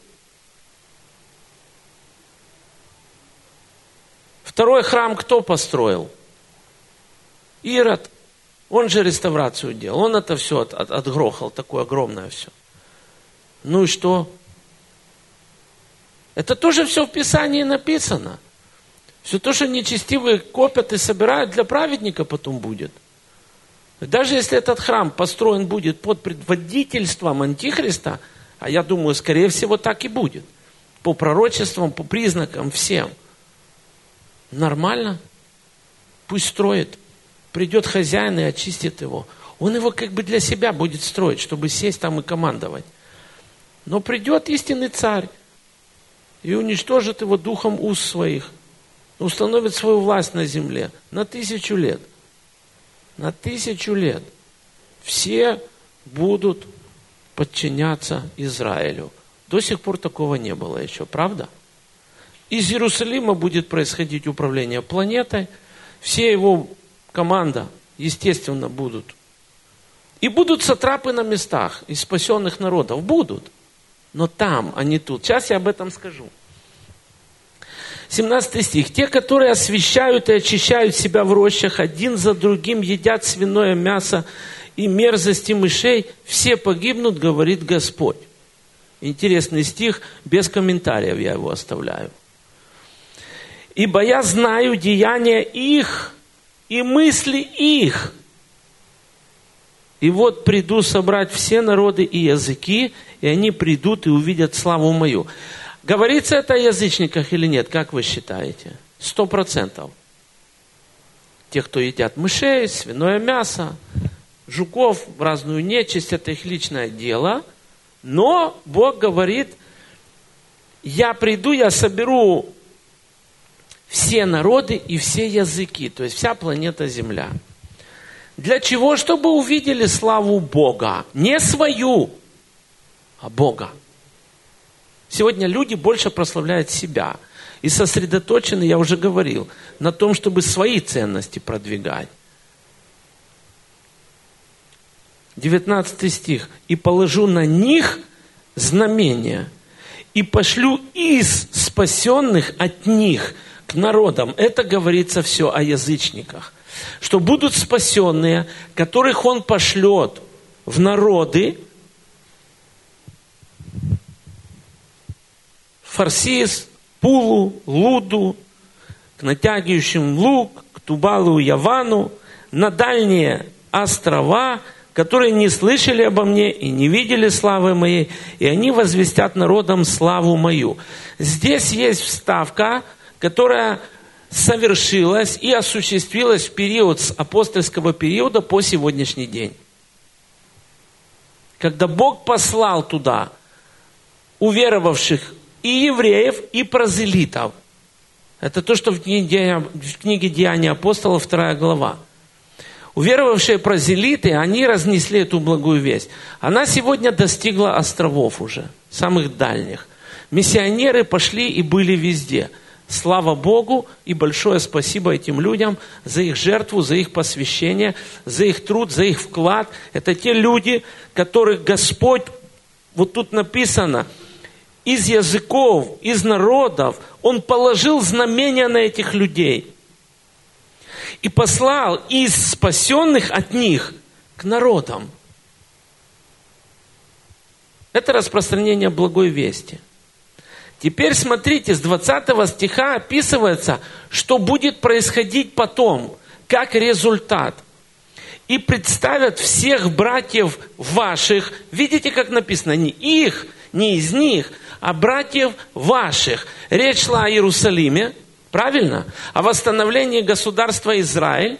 Второй храм кто построил? Ирод. Он же реставрацию делал. Он это все от, от, отгрохал, такое огромное все. Ну и что? Это тоже все в Писании написано. Все то, что нечестивые копят и собирают, для праведника потом будет. Даже если этот храм построен будет под предводительством Антихриста, а я думаю, скорее всего, так и будет. По пророчествам, по признакам, всем. Нормально. Пусть строит. Придет хозяин и очистит его. Он его как бы для себя будет строить, чтобы сесть там и командовать. Но придет истинный царь и уничтожит его духом уст своих. Установит свою власть на земле на тысячу лет. На тысячу лет. Все будут подчиняться Израилю. До сих пор такого не было еще, правда? Из Иерусалима будет происходить управление планетой. Все его команда, естественно, будут. И будут сатрапы на местах из спасенных народов. Будут. Но там, а не тут. Сейчас я об этом скажу. семнадцатый стих. Те, которые освящают и очищают себя в рощах, один за другим едят свиное мясо и мерзости мышей, все погибнут, говорит Господь. Интересный стих, без комментариев я его оставляю. Ибо я знаю деяния их и мысли их. И вот приду собрать все народы и языки, и они придут и увидят славу мою. Говорится это о язычниках или нет? Как вы считаете? Сто процентов. Те, кто едят мышей, свиное мясо, жуков, разную нечисть, это их личное дело. Но Бог говорит, я приду, я соберу все народы и все языки, то есть вся планета Земля. Для чего? Чтобы увидели славу Бога. Не свою, а Бога. Сегодня люди больше прославляют себя. И сосредоточены, я уже говорил, на том, чтобы свои ценности продвигать. девятнадцатый стих. «И положу на них знамения, и пошлю из спасенных от них к народам». Это говорится все о язычниках. Что будут спасенные, которых Он пошлет в народы, Фарсис, Пулу, Луду, к натягивающим лук, к Тубалу, Явану, на дальние острова, которые не слышали обо мне и не видели славы моей, и они возвестят народам славу мою. Здесь есть вставка, которая совершилась и осуществилась в период с апостольского периода по сегодняшний день. Когда Бог послал туда уверовавших и евреев, и прозелитов. Это то, что в книге Деяния, в книге Деяния апостолов, вторая глава. Уверовавшие прозелиты, они разнесли эту благую весть. Она сегодня достигла островов уже, самых дальних. Миссионеры пошли и были везде. Слава Богу и большое спасибо этим людям за их жертву, за их посвящение, за их труд, за их вклад. Это те люди, которых Господь, вот тут написано, из языков, из народов, Он положил знамения на этих людей и послал из спасенных от них к народам. Это распространение благой вести. Теперь смотрите, с двадцатого стиха описывается, что будет происходить потом, как результат. И представят всех братьев ваших, видите, как написано, не их, не из них, а братьев ваших. Речь шла о Иерусалиме, правильно? О восстановлении государства Израиль.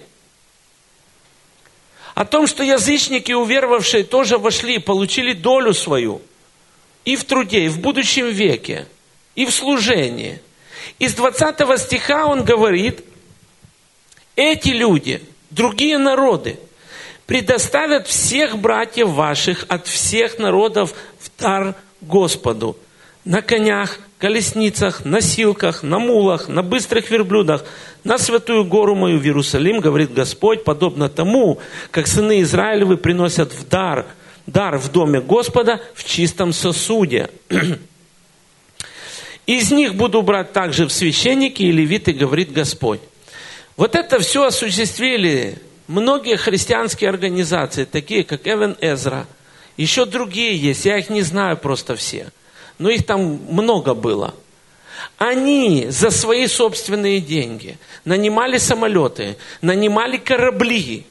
О том, что язычники, уверовавшие, тоже вошли и получили долю свою. И в труде, и в будущем веке, и в служении. Из двадцатого стиха он говорит, эти люди, другие народы, предоставят всех братьев ваших от всех народов в дар Господу. На конях, колесницах, на силках, на мулах, на быстрых верблюдах, на святую гору мою в Иерусалим, говорит Господь, подобно тому, как сыны Израилевы приносят в дар, дар в доме Господа в чистом сосуде. Из них буду брать также в священники и левиты, говорит Господь. Вот это все осуществили многие христианские организации, такие как Эвен Эзра. Еще другие есть, я их не знаю просто все. Но их там много было. Они за свои собственные деньги нанимали самолеты, нанимали корабли.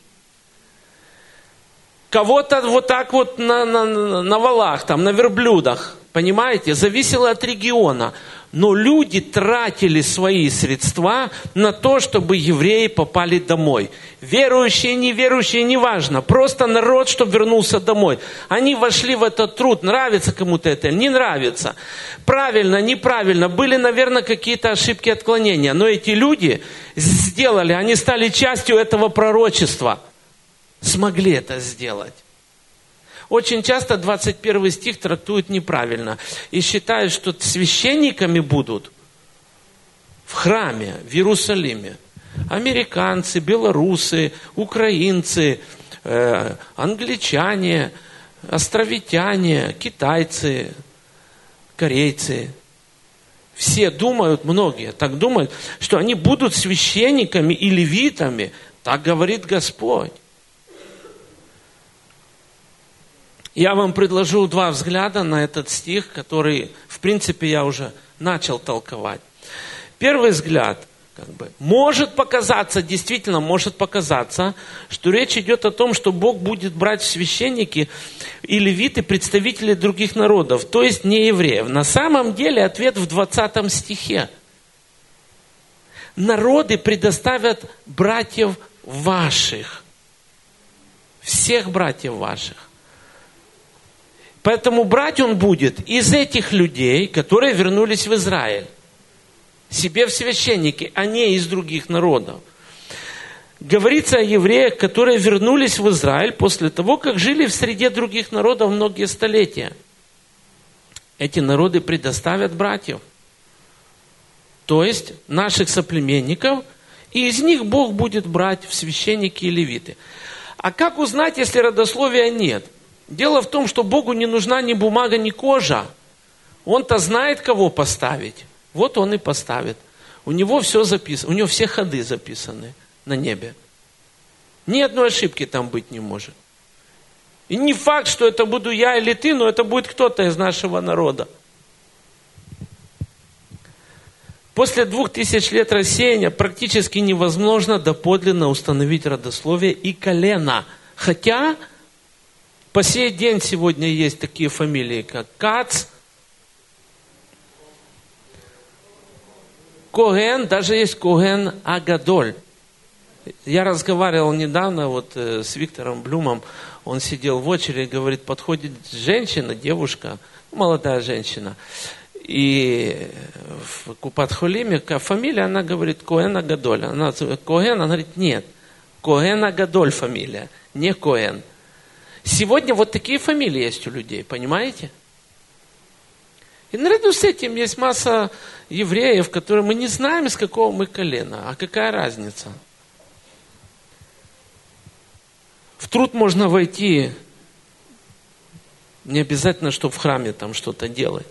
Кого-то вот так вот на, на, на валах, там, на верблюдах. Понимаете? Зависело от региона. Но люди тратили свои средства на то, чтобы евреи попали домой. Верующие, неверующие, неважно. Просто народ, чтобы вернулся домой. Они вошли в этот труд. Нравится кому-то это или не нравится. Правильно, неправильно. Были, наверное, какие-то ошибки, отклонения. Но эти люди сделали, они стали частью этого пророчества. Смогли это сделать. Очень часто двадцать первый стих трактуют неправильно и считают, что священниками будут в храме, в Иерусалиме. Американцы, белорусы, украинцы, э, англичане, островитяне, китайцы, корейцы. Все думают, многие так думают, что они будут священниками и левитами. Так говорит Господь. Я вам предложу два взгляда на этот стих, который, в принципе, я уже начал толковать. Первый взгляд, как бы, может показаться, действительно может показаться, что речь идет о том, что Бог будет брать в священники и левиты представителей других народов, то есть не евреев. На самом деле ответ в двадцатом стихе. Народы предоставят братьев ваших. Всех братьев ваших. Поэтому брать он будет из этих людей, которые вернулись в Израиль. Себе в священники, а не из других народов. Говорится о евреях, которые вернулись в Израиль после того, как жили в среде других народов многие столетия. Эти народы предоставят братьев. То есть наших соплеменников, и из них Бог будет брать в священники и левиты. А как узнать, если родословия нет? Дело в том, что Богу не нужна ни бумага, ни кожа. Он-то знает, кого поставить. Вот он и поставит. У него все записано, у него все ходы записаны на небе. Ни одной ошибки там быть не может. И не факт, что это буду я или ты, но это будет кто-то из нашего народа. После двух тысяч лет рассеяния практически невозможно доподлинно установить родословие и колено. Хотя по сей день сегодня есть такие фамилии, как Кац, Коэн, даже есть Коэн Агадоль. Я разговаривал недавно вот э, с Виктором Блюмом, он сидел в очереди, говорит, подходит женщина, девушка, молодая женщина, и в Купат-Холиме, фамилия, она говорит Коэн Агадоль. Она Коэн, она говорит, нет, Коэн Агадоль фамилия, не Коэн. Сегодня вот такие фамилии есть у людей, понимаете? И наряду с этим есть масса евреев, которые мы не знаем, из какого мы колена. А какая разница? В труд можно войти, не обязательно, чтобы в храме там что-то делать.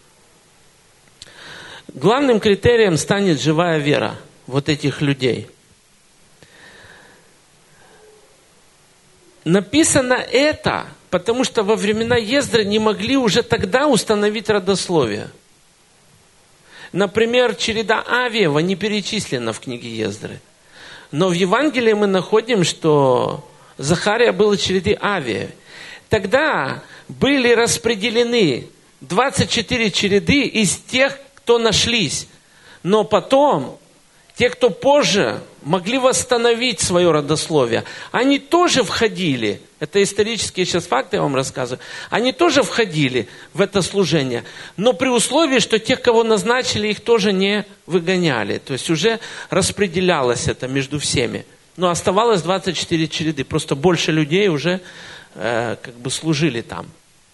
Главным критерием станет живая вера вот этих людей. Написано это, потому что во времена Ездры не могли уже тогда установить родословие. Например, череда Авиева не перечислена в книге Ездры. Но в Евангелии мы находим, что Захария был из череды Авия. Тогда были распределены двадцать четыре череды из тех, кто нашлись. Но потом, те, кто позже могли восстановить свое родословие, они тоже входили, это исторические сейчас факты я вам рассказываю, они тоже входили в это служение, но при условии, что тех, кого назначили, их тоже не выгоняли. То есть уже распределялось это между всеми. Но оставалось двадцать четыре череды, просто больше людей уже э, как бы служили там.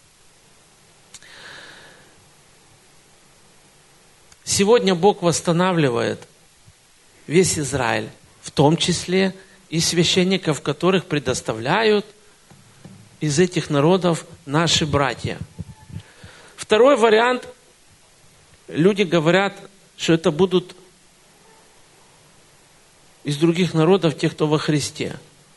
Сегодня Бог восстанавливает весь Израиль, в том числе и священников, которых предоставляют из этих народов наши братья. Второй вариант. Люди говорят, что это будут из других народов те, кто во Христе.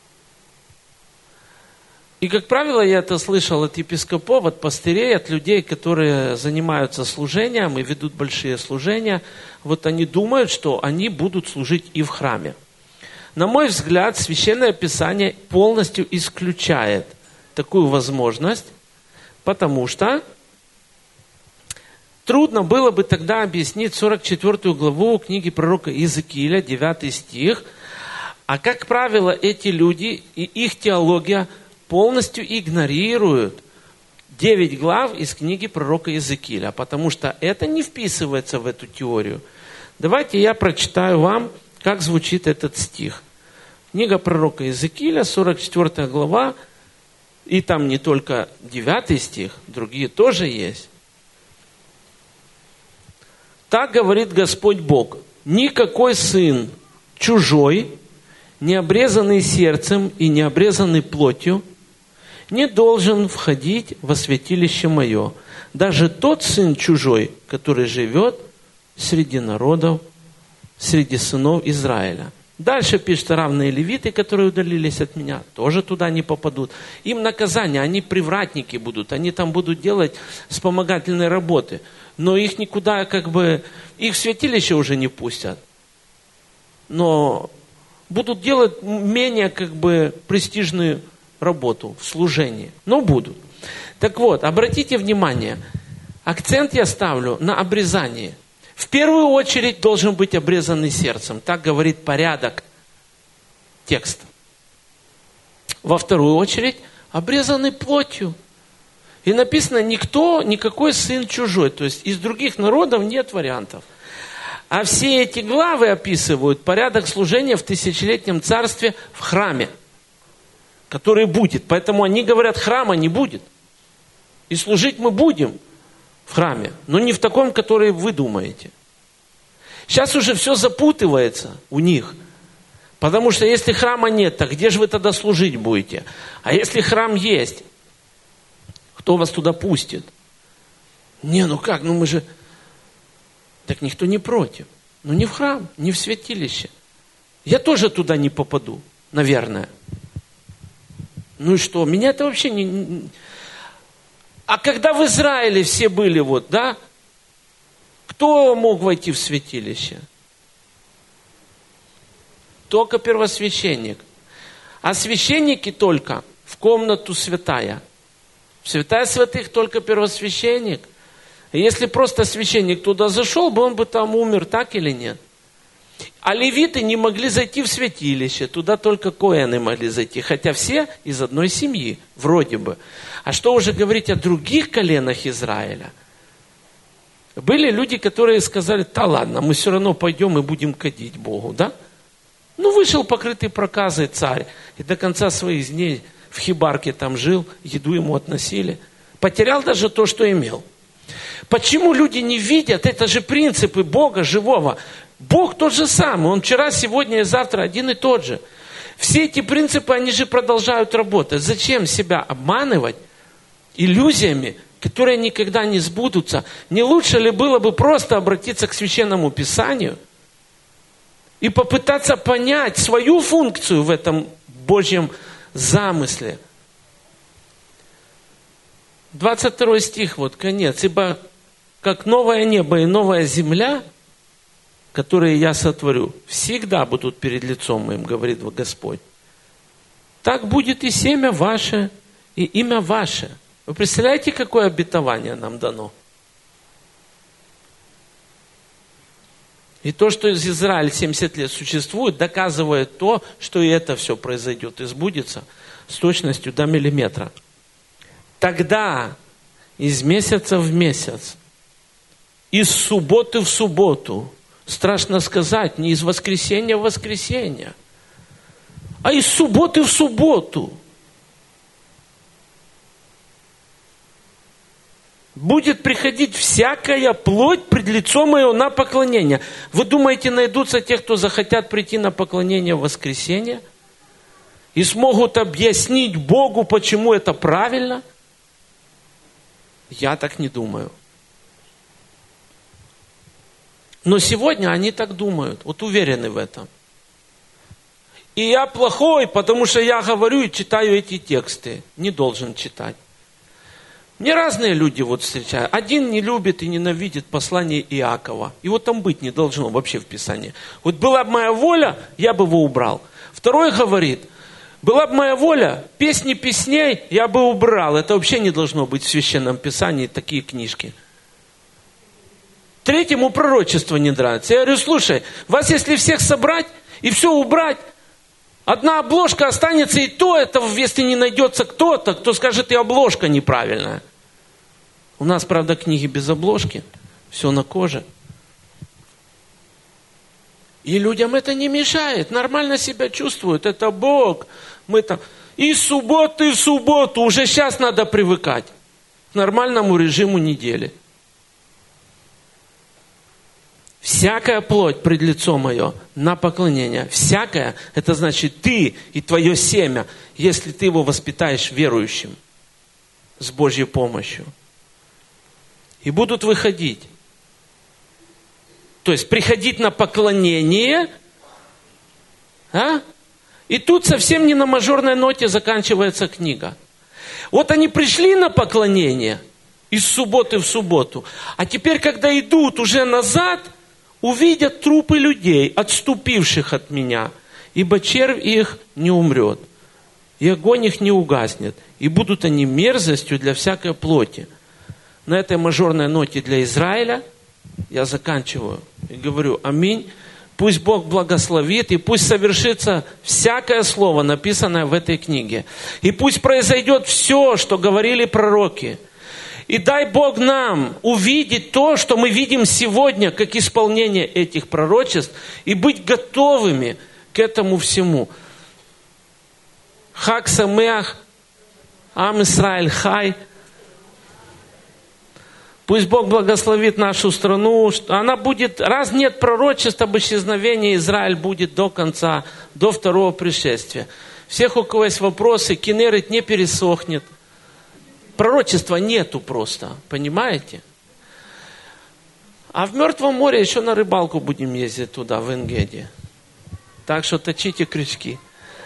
И, как правило, я это слышал от епископов, от пастырей, от людей, которые занимаются служением и ведут большие служения. Вот они думают, что они будут служить и в храме. На мой взгляд, Священное Писание полностью исключает такую возможность, потому что трудно было бы тогда объяснить сорок четвёртую главу книги пророка Иезекииля, девятый стих. А, как правило, эти люди и их теология полностью игнорируют девять глав из книги пророка Иезекииля, потому что это не вписывается в эту теорию. Давайте я прочитаю вам, как звучит этот стих. Книга пророка Иезекииля, сорок четвёртая глава, и там не только девятый стих, другие тоже есть. Так говорит Господь Бог: никакой сын чужой, не обрезанный сердцем и не обрезанный плотью, не должен входить во святилище мое. Даже тот сын чужой, который живет среди народов, среди сынов Израиля. Дальше пишет: равные левиты, которые удалились от меня, тоже туда не попадут. Им наказание, они привратники будут, они там будут делать вспомогательные работы. Но их никуда, как бы, их в святилище уже не пустят. Но будут делать менее, как бы, престижную работу в служении. Но будут. Так вот, обратите внимание, акцент я ставлю на обрезании. В первую очередь должен быть обрезанный сердцем. Так говорит порядок текста. Во вторую очередь обрезанный плотью. И написано: никто, никакой сын чужой. То есть из других народов нет вариантов. А все эти главы описывают порядок служения в тысячелетнем царстве в храме, который будет. Поэтому они говорят: храма не будет. И служить мы будем в храме, но не в таком, который вы думаете. Сейчас уже все запутывается у них. Потому что если храма нет, то где же вы тогда служить будете? А если храм есть, кто вас туда пустит? Не, ну как, ну мы же... Так никто не против. Ну не в храм, не в святилище. Я тоже туда не попаду, наверное. Ну и что? Меня это вообще не... А когда в Израиле все были, вот, да, кто мог войти в святилище? Только первосвященник. А священники только в комнату святая. В святая святых только первосвященник. И если просто священник туда зашел бы, он бы там умер, так или нет? А левиты не могли зайти в святилище, туда только коэны могли зайти, хотя все из одной семьи, вроде бы. А что уже говорить о других коленах Израиля? Были люди, которые сказали: да ладно, мы все равно пойдем и будем кадить Богу, да? Ну, вышел покрытый проказой царь, и до конца своих дней в хибарке там жил, еду ему относили. Потерял даже то, что имел. Почему люди не видят? Это же принципы Бога живого. Бог тот же самый. Он вчера, сегодня и завтра один и тот же. Все эти принципы, они же продолжают работать. Зачем себя обманывать иллюзиями, которые никогда не сбудутся? Не лучше ли было бы просто обратиться к Священному Писанию и попытаться понять свою функцию в этом Божьем замысле? двадцать второй стих, вот конец. «Ибо как новое небо и новая земля, которые я сотворю, всегда будут перед лицом моим, говорит Господь. Так будет и семя ваше, и имя ваше». Вы представляете, какое обетование нам дано? И то, что из Израиля семьдесят лет существует, доказывает то, что и это все произойдет и сбудется с точностью до миллиметра. Тогда из месяца в месяц, из субботы в субботу, страшно сказать, не из воскресенья в воскресенье, а из субботы в субботу будет приходить всякая плоть пред лицом ее на поклонение. Вы думаете, найдутся те, кто захотят прийти на поклонение в воскресенье и смогут объяснить Богу, почему это правильно? Я так не думаю. Но сегодня они так думают, вот уверены в этом. И я плохой, потому что я говорю и читаю эти тексты. Не должен читать. Мне разные люди вот встречают. Один не любит и ненавидит послание Иакова. Его там быть не должно вообще в Писании. Вот была бы моя воля, я бы его убрал. Второй говорит, была бы моя воля, песни песней я бы убрал. Это вообще не должно быть в Священном Писании, такие книжки. Третьему пророчество не нравится. Я говорю, слушай, вас если всех собрать и все убрать, одна обложка останется, и то это, если не найдется кто-то, кто скажет, и обложка неправильная. У нас, правда, книги без обложки, все на коже. И людям это не мешает, нормально себя чувствуют, это Бог. Мы там и субботы в субботу, уже сейчас надо привыкать к нормальному режиму недели. Всякая плоть пред лицом мое на поклонение. Всякая, это значит ты и твое семя, если ты его воспитаешь верующим с Божьей помощью. И будут выходить. То есть приходить на поклонение. А? И тут совсем не на мажорной ноте заканчивается книга. Вот они пришли на поклонение из субботы в субботу. А теперь, когда идут уже назад, увидят трупы людей, отступивших от меня, ибо червь их не умрет, и огонь их не угаснет, и будут они мерзостью для всякой плоти. На этой мажорной ноте для Израиля я заканчиваю и говорю аминь. Пусть Бог благословит, и пусть совершится всякое слово, написанное в этой книге. И пусть произойдет все, что говорили пророки. И дай Бог нам увидеть то, что мы видим сегодня, как исполнение этих пророчеств, и быть готовыми к этому всему. Хаг Самеах, Ам Исраэль Хай. Пусть Бог благословит нашу страну. Она будет, раз нет пророчеств об исчезновении, Израиль будет до конца, до второго пришествия. Всех, у кого есть вопросы, Кинерет не пересохнет. Пророчества нету просто, понимаете? А в Мертвом море еще на рыбалку будем ездить туда, в Энгеде. Так что точите крючки.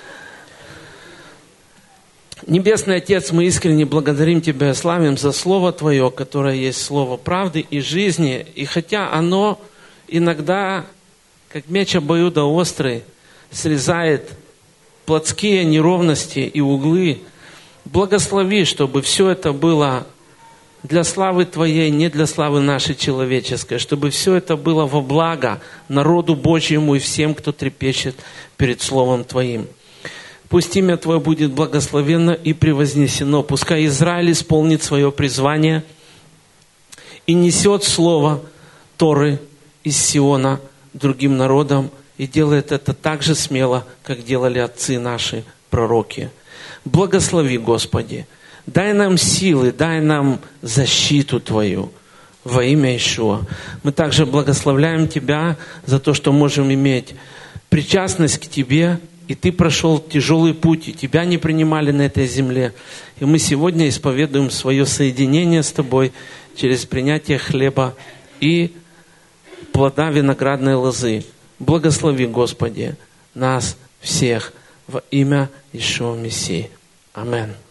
Небесный Отец, мы искренне благодарим Тебя и славим за Слово Твое, которое есть Слово правды и жизни. И хотя оно иногда, как меч обоюдоострый, срезает плотские неровности и углы, благослови, чтобы все это было для славы Твоей, не для славы нашей человеческой, чтобы все это было во благо народу Божьему и всем, кто трепещет перед Словом Твоим. Пусть имя Твое будет благословенно и превознесено. Пускай Израиль исполнит свое призвание и несет слово Торы из Сиона другим народам и делает это так же смело, как делали отцы наши, пророки. Благослови, Господи. Дай нам силы, дай нам защиту Твою. во имя Иешуа. Мы также благословляем Тебя за то, что можем иметь причастность к Тебе, и Ты прошел тяжелый путь, и Тебя не принимали на этой земле. И мы сегодня исповедуем свое соединение с Тобой через принятие хлеба и плода виноградной лозы. Благослови, Господи, нас всех во имя Иешуа Мессии. Аминь.